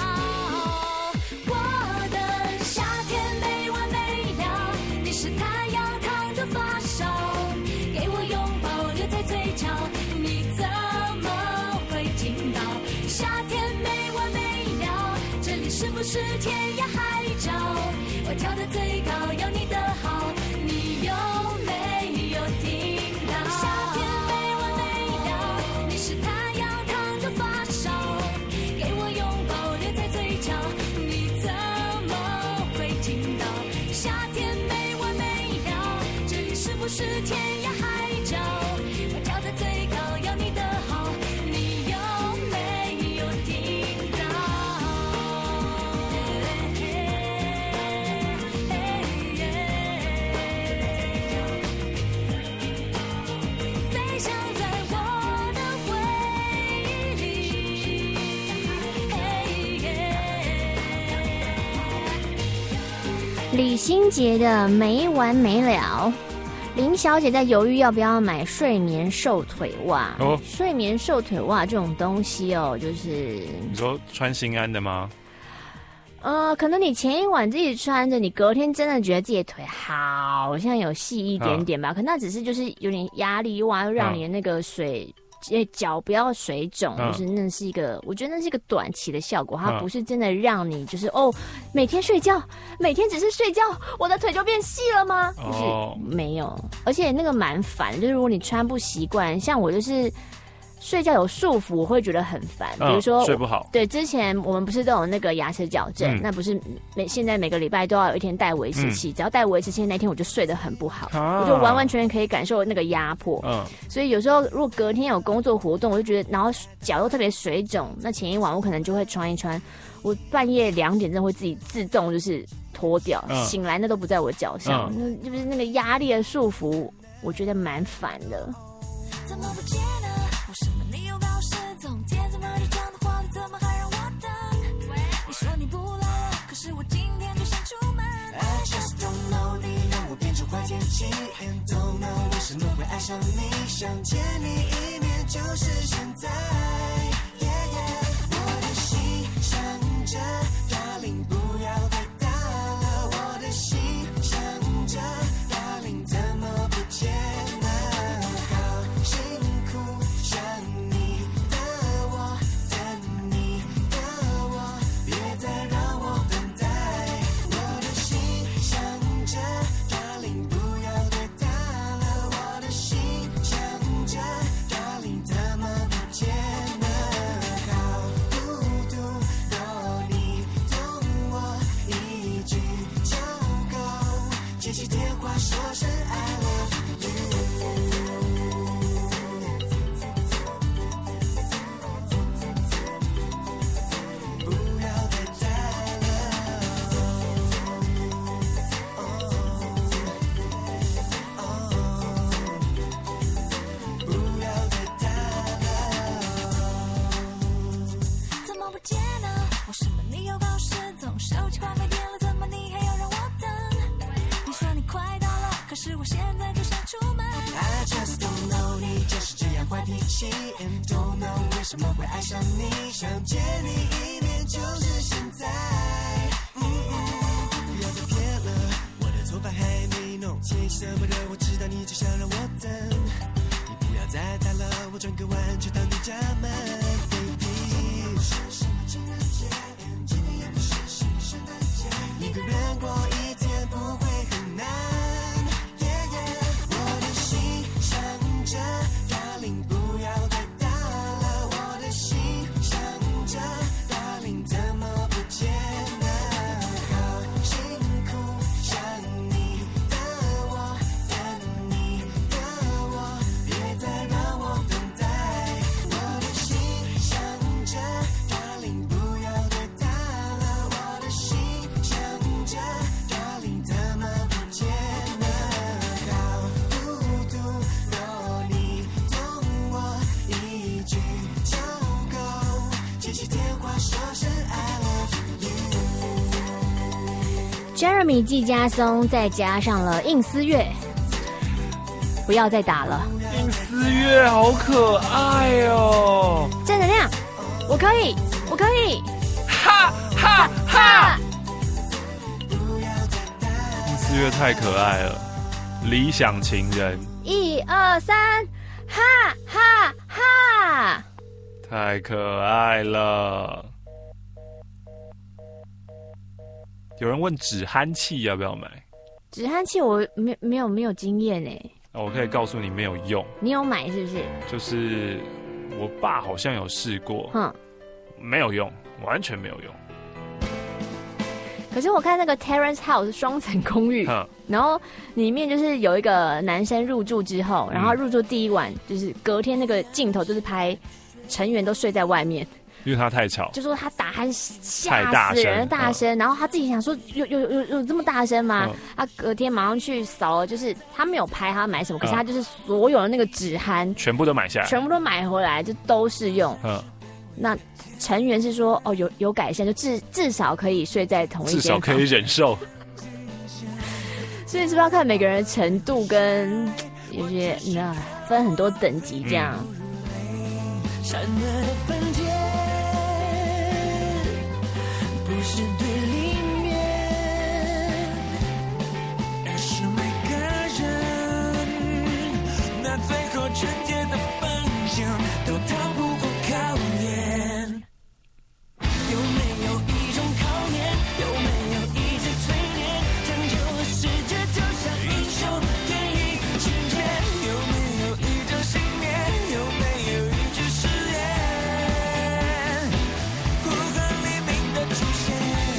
我的夏天没完没了，你是太阳烫着发梢，给我拥抱留在嘴角，你怎么会听到？夏天没完没了，这里是不是天涯海角？我跳得最高，要你的好，你有没有听到？夏天没完没了，你是太阳烫着发梢，给我拥抱留在嘴角，你怎么会听到？夏天没完没了，这里是不是天涯海角？我跳得最高，要你的好，你有没有听到？飞翔在我的回忆里。 李心洁的没完没了。林小姐在犹豫要不要买睡眠瘦腿袜。哦，睡眠瘦腿袜这种东西哦，就是你说穿心安的吗？ 呃，可能你前一晚自己穿着，你隔天真的觉得自己的腿好像有细一点点吧，啊、可那只是就是有点压力袜，让你的那个水。诶，脚不要水肿，嗯、就是那是一个，我觉得那是一个短期的效果，它不是真的让你就是哦，每天睡觉，每天只是睡觉，我的腿就变细了吗？哦、就是没有，而且那个蛮烦，就是如果你穿不习惯，像我就是睡觉有束缚，我会觉得很烦。比如说、 嗯、睡不好， 对，之前我们不是都有那个牙齿矫正，嗯、那不是每现在每个礼拜都要有一天戴维持器，嗯、只要戴维持器那天我就睡得很不好，啊、我就完完全全可以感受那个压迫。嗯，所以有时候如果隔天有工作活动，我就觉得，然后脚又特别水肿，那前一晚我可能就会穿一穿，我半夜两点真的会自己自动就是脱掉，嗯、醒来那都不在我脚上，嗯、那就是那个压力的束缚，我觉得蛮烦的。 怎么不接呢？为什么你又搞失踪？天怎么就这样的话，怎么还让我等？你说你不来，可是我今天就想出门。I just don't know， 你让我变成坏天气 ，And don't know 为什么会爱上你，想见你一面就是现在。Yeah yeah， 我的心想着 ，Darling 不要再打了，我的心想着 ，Darling 怎么不见了？辛苦想你的我，等你的我，别再让我等待。我的心想着 ，Darling 不要再打了。我的心想着 ，Darling 怎么不见？ 见呢？为什么你又搞失踪？手机快没电了，怎么你还要让我等？你说你快到了，可是我现在就想出门。I just don't know， 你就是这样坏脾气 ，and don't know 为什么会爱上你，想见你一面就是现在。嗯嗯，不要再骗了，我的头发还没弄，天气这么热，我知道你只想让我等。你不要再谈了，我转个弯就到你家门 ，baby。是情人节，今天也不是是圣诞节，一个人过一天不会很难。Yeah yeah， 我的心想着 ，darling 不要再打了，我的心想着 ，darling 怎么不见了？好辛苦，想你的我，等你的我，别再让我等待。我的心想着 ，darling 不要再打了，我的心想着 ，darling 怎么不见了？好孤独，若你懂我，一句就够，接起电话说声 I love Jeremy 季家松再加上了应思月，不要再打了。 应思月好可爱哦！ 正能量，我可以，我可以， 哈哈哈！应思月太可爱了，理想情人， 一二三，哈哈哈！ 太可爱了。有人问止鼾器要不要买？ 止鼾器我没没有没有经验哎。 哦，我可以告诉你没有用。 你有买是不是？ 就是我爸好像有试过，嗯，没有用，完全没有用。 可是我看那个 Terrace House 双层公寓，然后里面就是有一个男生入住之后，然后入住第一晚，就是隔天那个镜头就是拍成员都睡在外面。 因为他太吵， 就说他打鼾吓死人，大声，然后他自己想说有有有有这么大声吗？嗯、他隔天马上去扫了，就是他没有拍他买什么，可是他就是所有的那个止鼾全部都买下来， 全部都买回来，就都适用。嗯，那成员是说哦有有改善，就至至少可以睡在同一间房， 至少可以忍受。 所以是不是要看每个人的程度跟有些你知道分很多等级这样？ 嗯不是对立面，而是每个人，那最后纯洁的方向都逃不过考验。有没有一种考验？有没有一次淬炼？拯救了世界，就像英雄天意之间。有没有一种信念？有没有一句誓言？呼唤黎明的出现。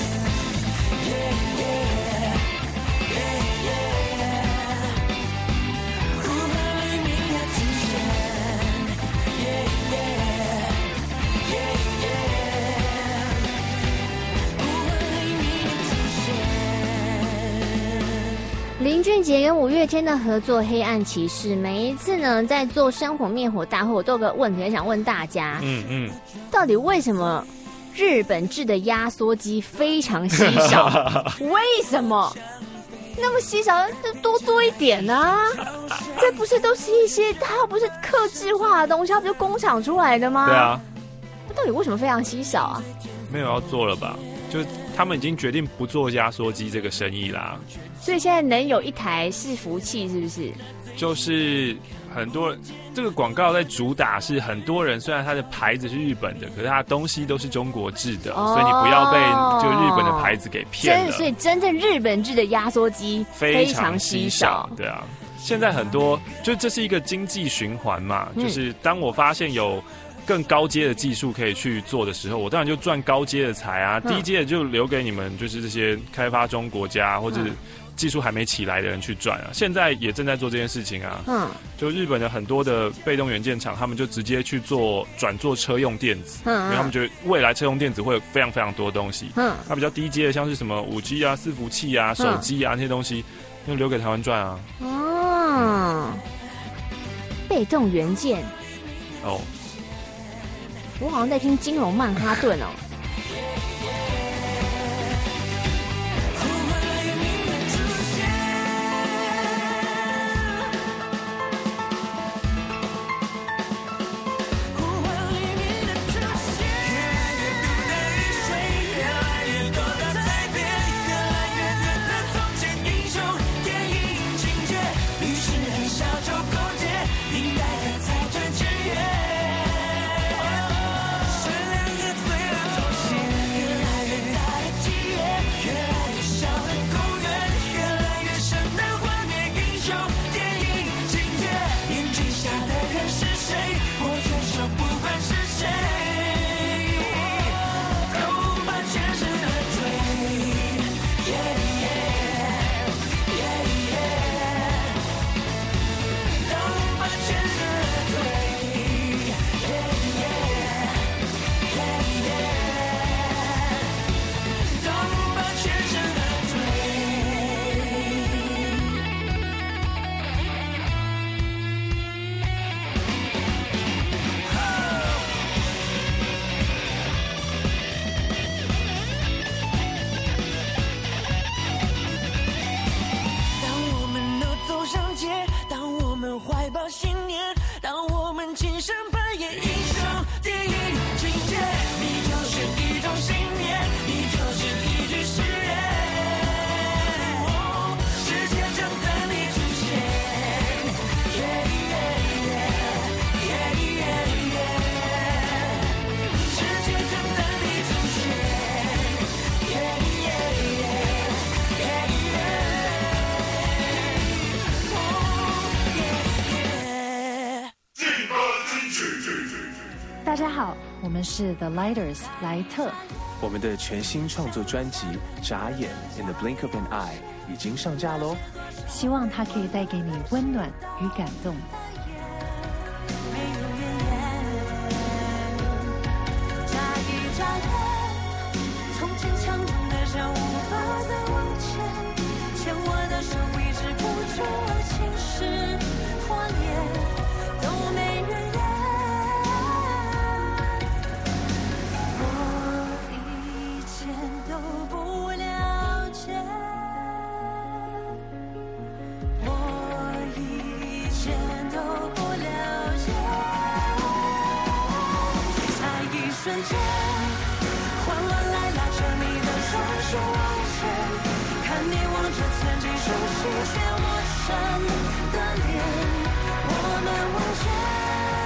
林俊杰跟五月天的合作《黑暗骑士》，每一次呢在做生火灭火大会，我都有个问题想问大家，嗯嗯，到底为什么日本制的压缩机非常稀少？为什么那么稀少？就多做一点啊！这不是都是一些它不是客制化的东西，它不是工厂出来的吗？ 对啊， 那到底为什么非常稀少啊？ 没有要做了吧？就他们已经决定不做压缩机这个生意啦。 所以现在能有一台是福气，是不是？ 就是很多这个广告在主打是很多人，虽然它的牌子是日本的，可是它的东西都是中国制的，哦、所以你不要被就日本的牌子给骗了。 所以真正日本制的压缩机非常稀少。 对啊，现在很多就这是一个经济循环嘛，嗯、就是当我发现有更高阶的技术可以去做的时候，我当然就赚高阶的财啊，嗯、低阶的就留给你们，就是这些开发中国家或者技术还没起来的人去赚啊。现在也正在做这件事情啊。嗯，就日本的很多的被动元件厂，他们就直接去做转做车用电子，嗯，因为他们觉得未来车用电子会有非常非常多东西。嗯，那比较低阶的像是什么五 G 啊、伺服器啊、手机啊那些东西，就留给台湾赚啊。 哦，被动元件。 哦。 我好像在听金融曼哈顿哦。 大家好，我们是 The Lighters 莱特。 我们的全新创作专辑《眨眼 In the Blink of an Eye》已经上架喽， 希望它可以带给你温暖与感动。 从前强装的像无法再往前，牵我的手一直付出了情诗谎言都没人演。都不了解，我以前都不了解，在一瞬间，混乱来拉着你的双手往前，看你望着曾经熟悉却陌生的脸，我们往前。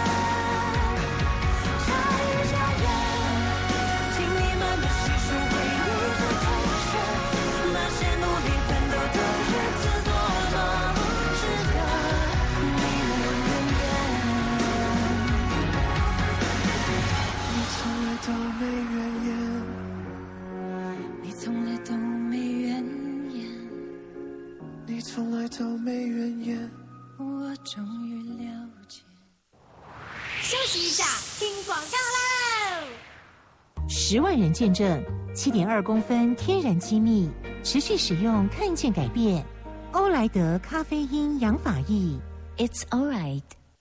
都没怨言，你从来都没怨言，你从来都没怨言，我终于了解。 休息一下，听广告喽！ 十万人见证，七点二公分天然机密，持续使用看见改变。欧莱德咖啡因养发液 ，It's alright。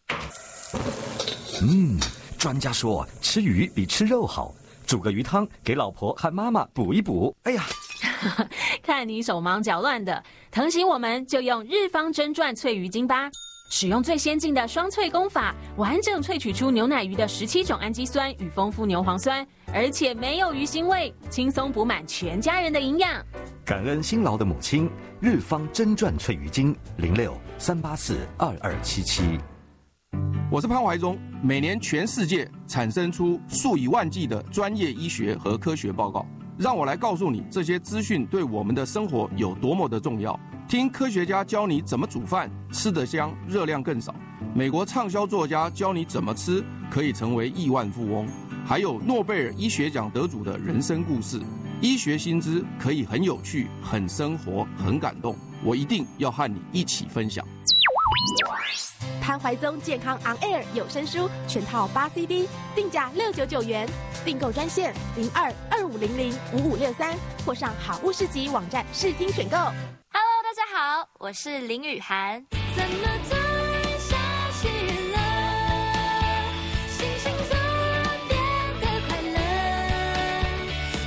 嗯。专家说吃鱼比吃肉好，煮个鱼汤给老婆和妈妈补一补。哎呀， 看你手忙脚乱的，疼惜我们就用日方真传萃鱼精吧。使用最先进的双萃工法，完整萃取出牛奶鱼的十七种氨基酸与丰富牛磺酸，而且没有鱼腥味，轻松补满全家人的营养。 感恩辛劳的母亲，日方真传萃鱼精零六三八四二二七七。 我是潘怀忠。每年全世界产生出数以万计的专业医学和科学报告，让我来告诉你这些资讯对我们的生活有多么的重要。听科学家教你怎么煮饭，吃得香，热量更少。美国畅销作家教你怎么吃可以成为亿万富翁，还有诺贝尔医学奖得主的人生故事。医学新知可以很有趣、很生活、很感动，我一定要和你一起分享。 潘怀宗健康 On Air 有声书全套八 C D， 定价六九九元，订购专线零二二五零零五五六三，或上好物市集网站试听选购。 Hello， 大家好，我是林雨涵。 怎么突然下起雨了？心情突然变得快乐，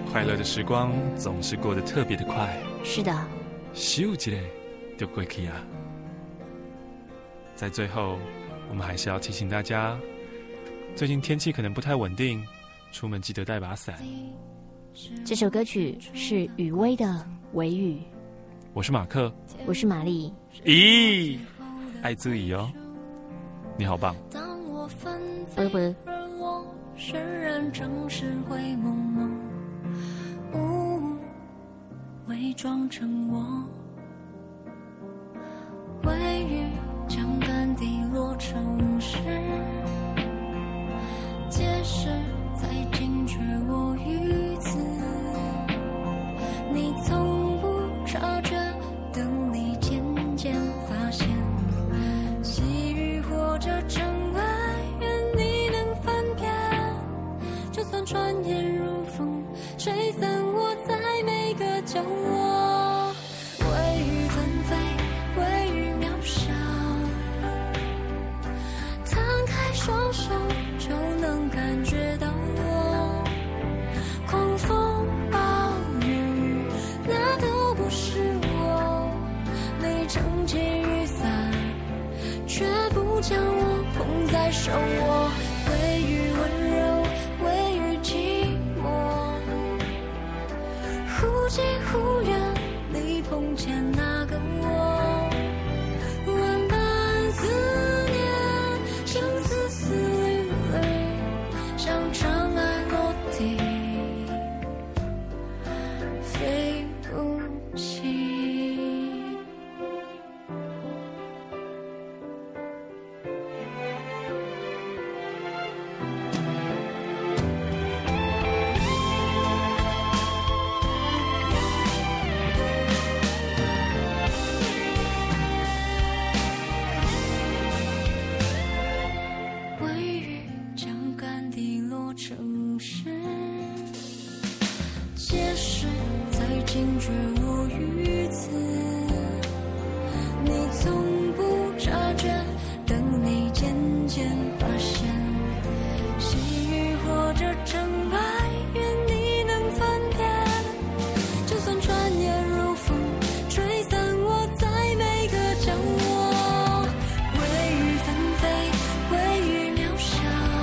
快乐的时光总是过得特别的快。 是的， 咻一下就过去啊。在最后，我们还是要提醒大家，最近天气可能不太稳定，出门记得带把伞。 这首歌曲是雨薇的《微雨》。 我是马克， 我是玛丽。 咦，爱注意哦，你好棒。 当我纷飞而落，渲染城市灰蒙蒙，雾伪装成我，微雨将干滴落城市，街市在惊觉我于此，你从不察觉，等你渐渐发现，细雨或者尘埃，愿你能分辨，就算转眼如风，吹散我在每个角落，微雨纷飞，微雨渺小，摊开双手就能感觉到我，狂风暴雨那都不是我，你撑起雨伞却不将我捧在手握，微雨温柔，微雨寂寞，忽近忽远，你碰见那个我，万般思念，生丝丝缕缕，像尘埃落地，飞不起。微雨将干滴落城市，街市在惊觉我于此，你从不察觉，等你渐渐发现，细雨或者尘埃，愿你能分辨，就算转眼如风，吹散我在每个角落，微雨纷飞，微雨渺小，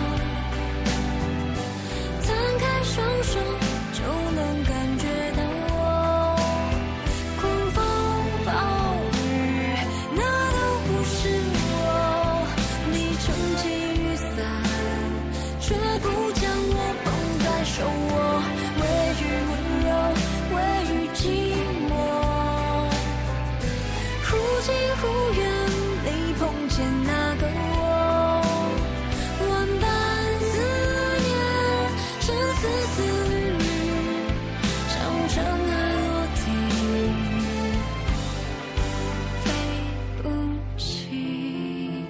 摊开双手就能感觉到我，狂风暴雨那都不是我，你撑起雨伞却不将我捧在手握，微雨温柔，微雨寂寞，忽近忽远，你碰见那个我，万般思念，生丝丝缕缕，像尘埃落地，飞不起。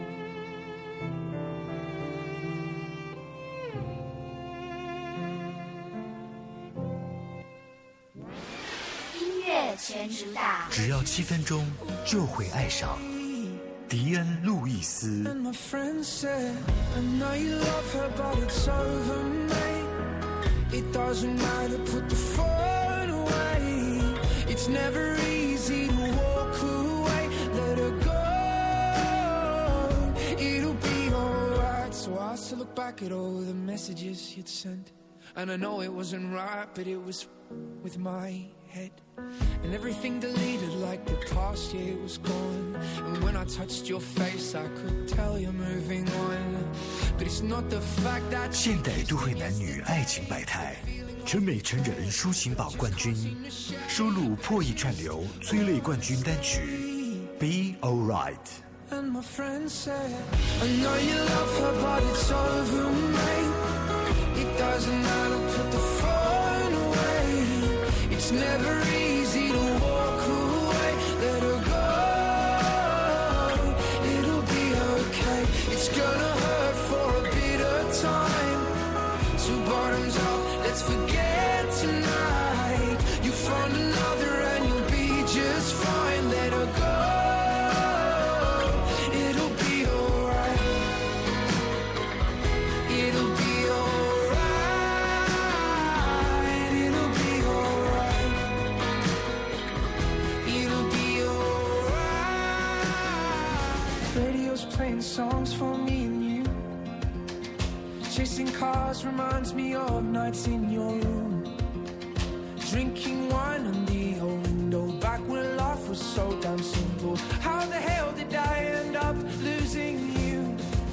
音乐全主打， 只要七分钟就会爱上迪恩·路易斯。 And my friend said, I know you love her, but it's over, mate. It doesn't matter, put the phone away. It's never easy to walk away. Let her go, it'll be alright. So I still look back at all the messages you'd sent, and I know it wasn't right, but it was with my head. And everything deleted like the past year was gone. And when I touched your face, I could tell you're moving on. But it's not the fact that 现代都会男女爱情百态，全美成人抒情榜冠军，收录破亿串流催泪冠军单曲《Be Alright》。 And my friend said, I know you love her, but it's over, mate. It doesn't matter, put the phone away. It's never easy to walk away. Let her go, it'll be okay. It's gonna hurt for a bit of time. So bottoms up, let's forget tonight. You found another and you'll be just fine. Let her go. It'll be alright. songs for me and you. Chasing cars reminds me of nights in your room. Drinking wine on the old window, back when life was so damn simple. How the hell did I end up losing you?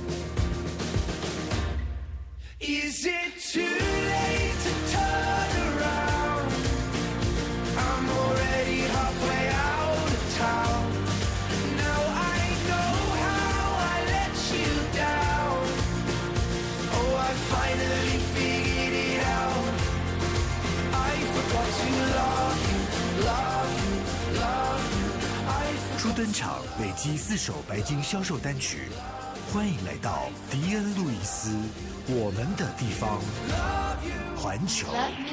Is it too late to turn around? I'm already halfway out of town. Now I know how I let you down. Oh, I finally figured it out. I forgot to love you, love you, love you. I 初登场累积四首白金销售单曲，欢迎来到迪恩·路易斯，我们的地方，环球。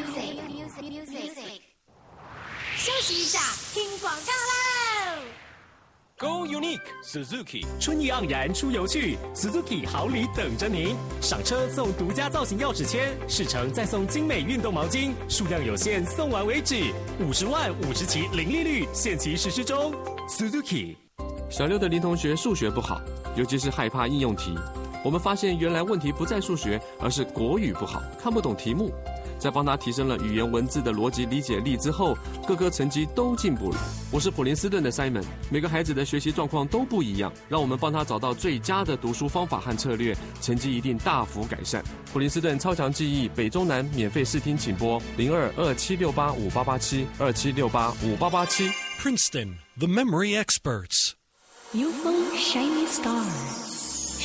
休息一下，听广告喽。 Go Unique Suzuki 春意盎然出游去 ，Suzuki 好礼等着您！上车送独家造型钥匙签，试乘再送精美运动毛巾，数量有限，送完为止。五十万五十期零利率，限期实施中。Suzuki。 小六的林同学数学不好，尤其是害怕应用题。我们发现原来问题不在数学，而是国语不好，看不懂题目。在帮他提升了语言文字的逻辑理解力之后，各科成绩都进步了。我是普林斯顿的 Simon， 每个孩子的学习状况都不一样，让我们帮他找到最佳的读书方法和策略，成绩一定大幅改善。普林斯顿超强记忆北中南免费试听，请拨零二二七六八五八八七二七六八五八八七。 Princeton, the memory experts. U F O Shiny Stars.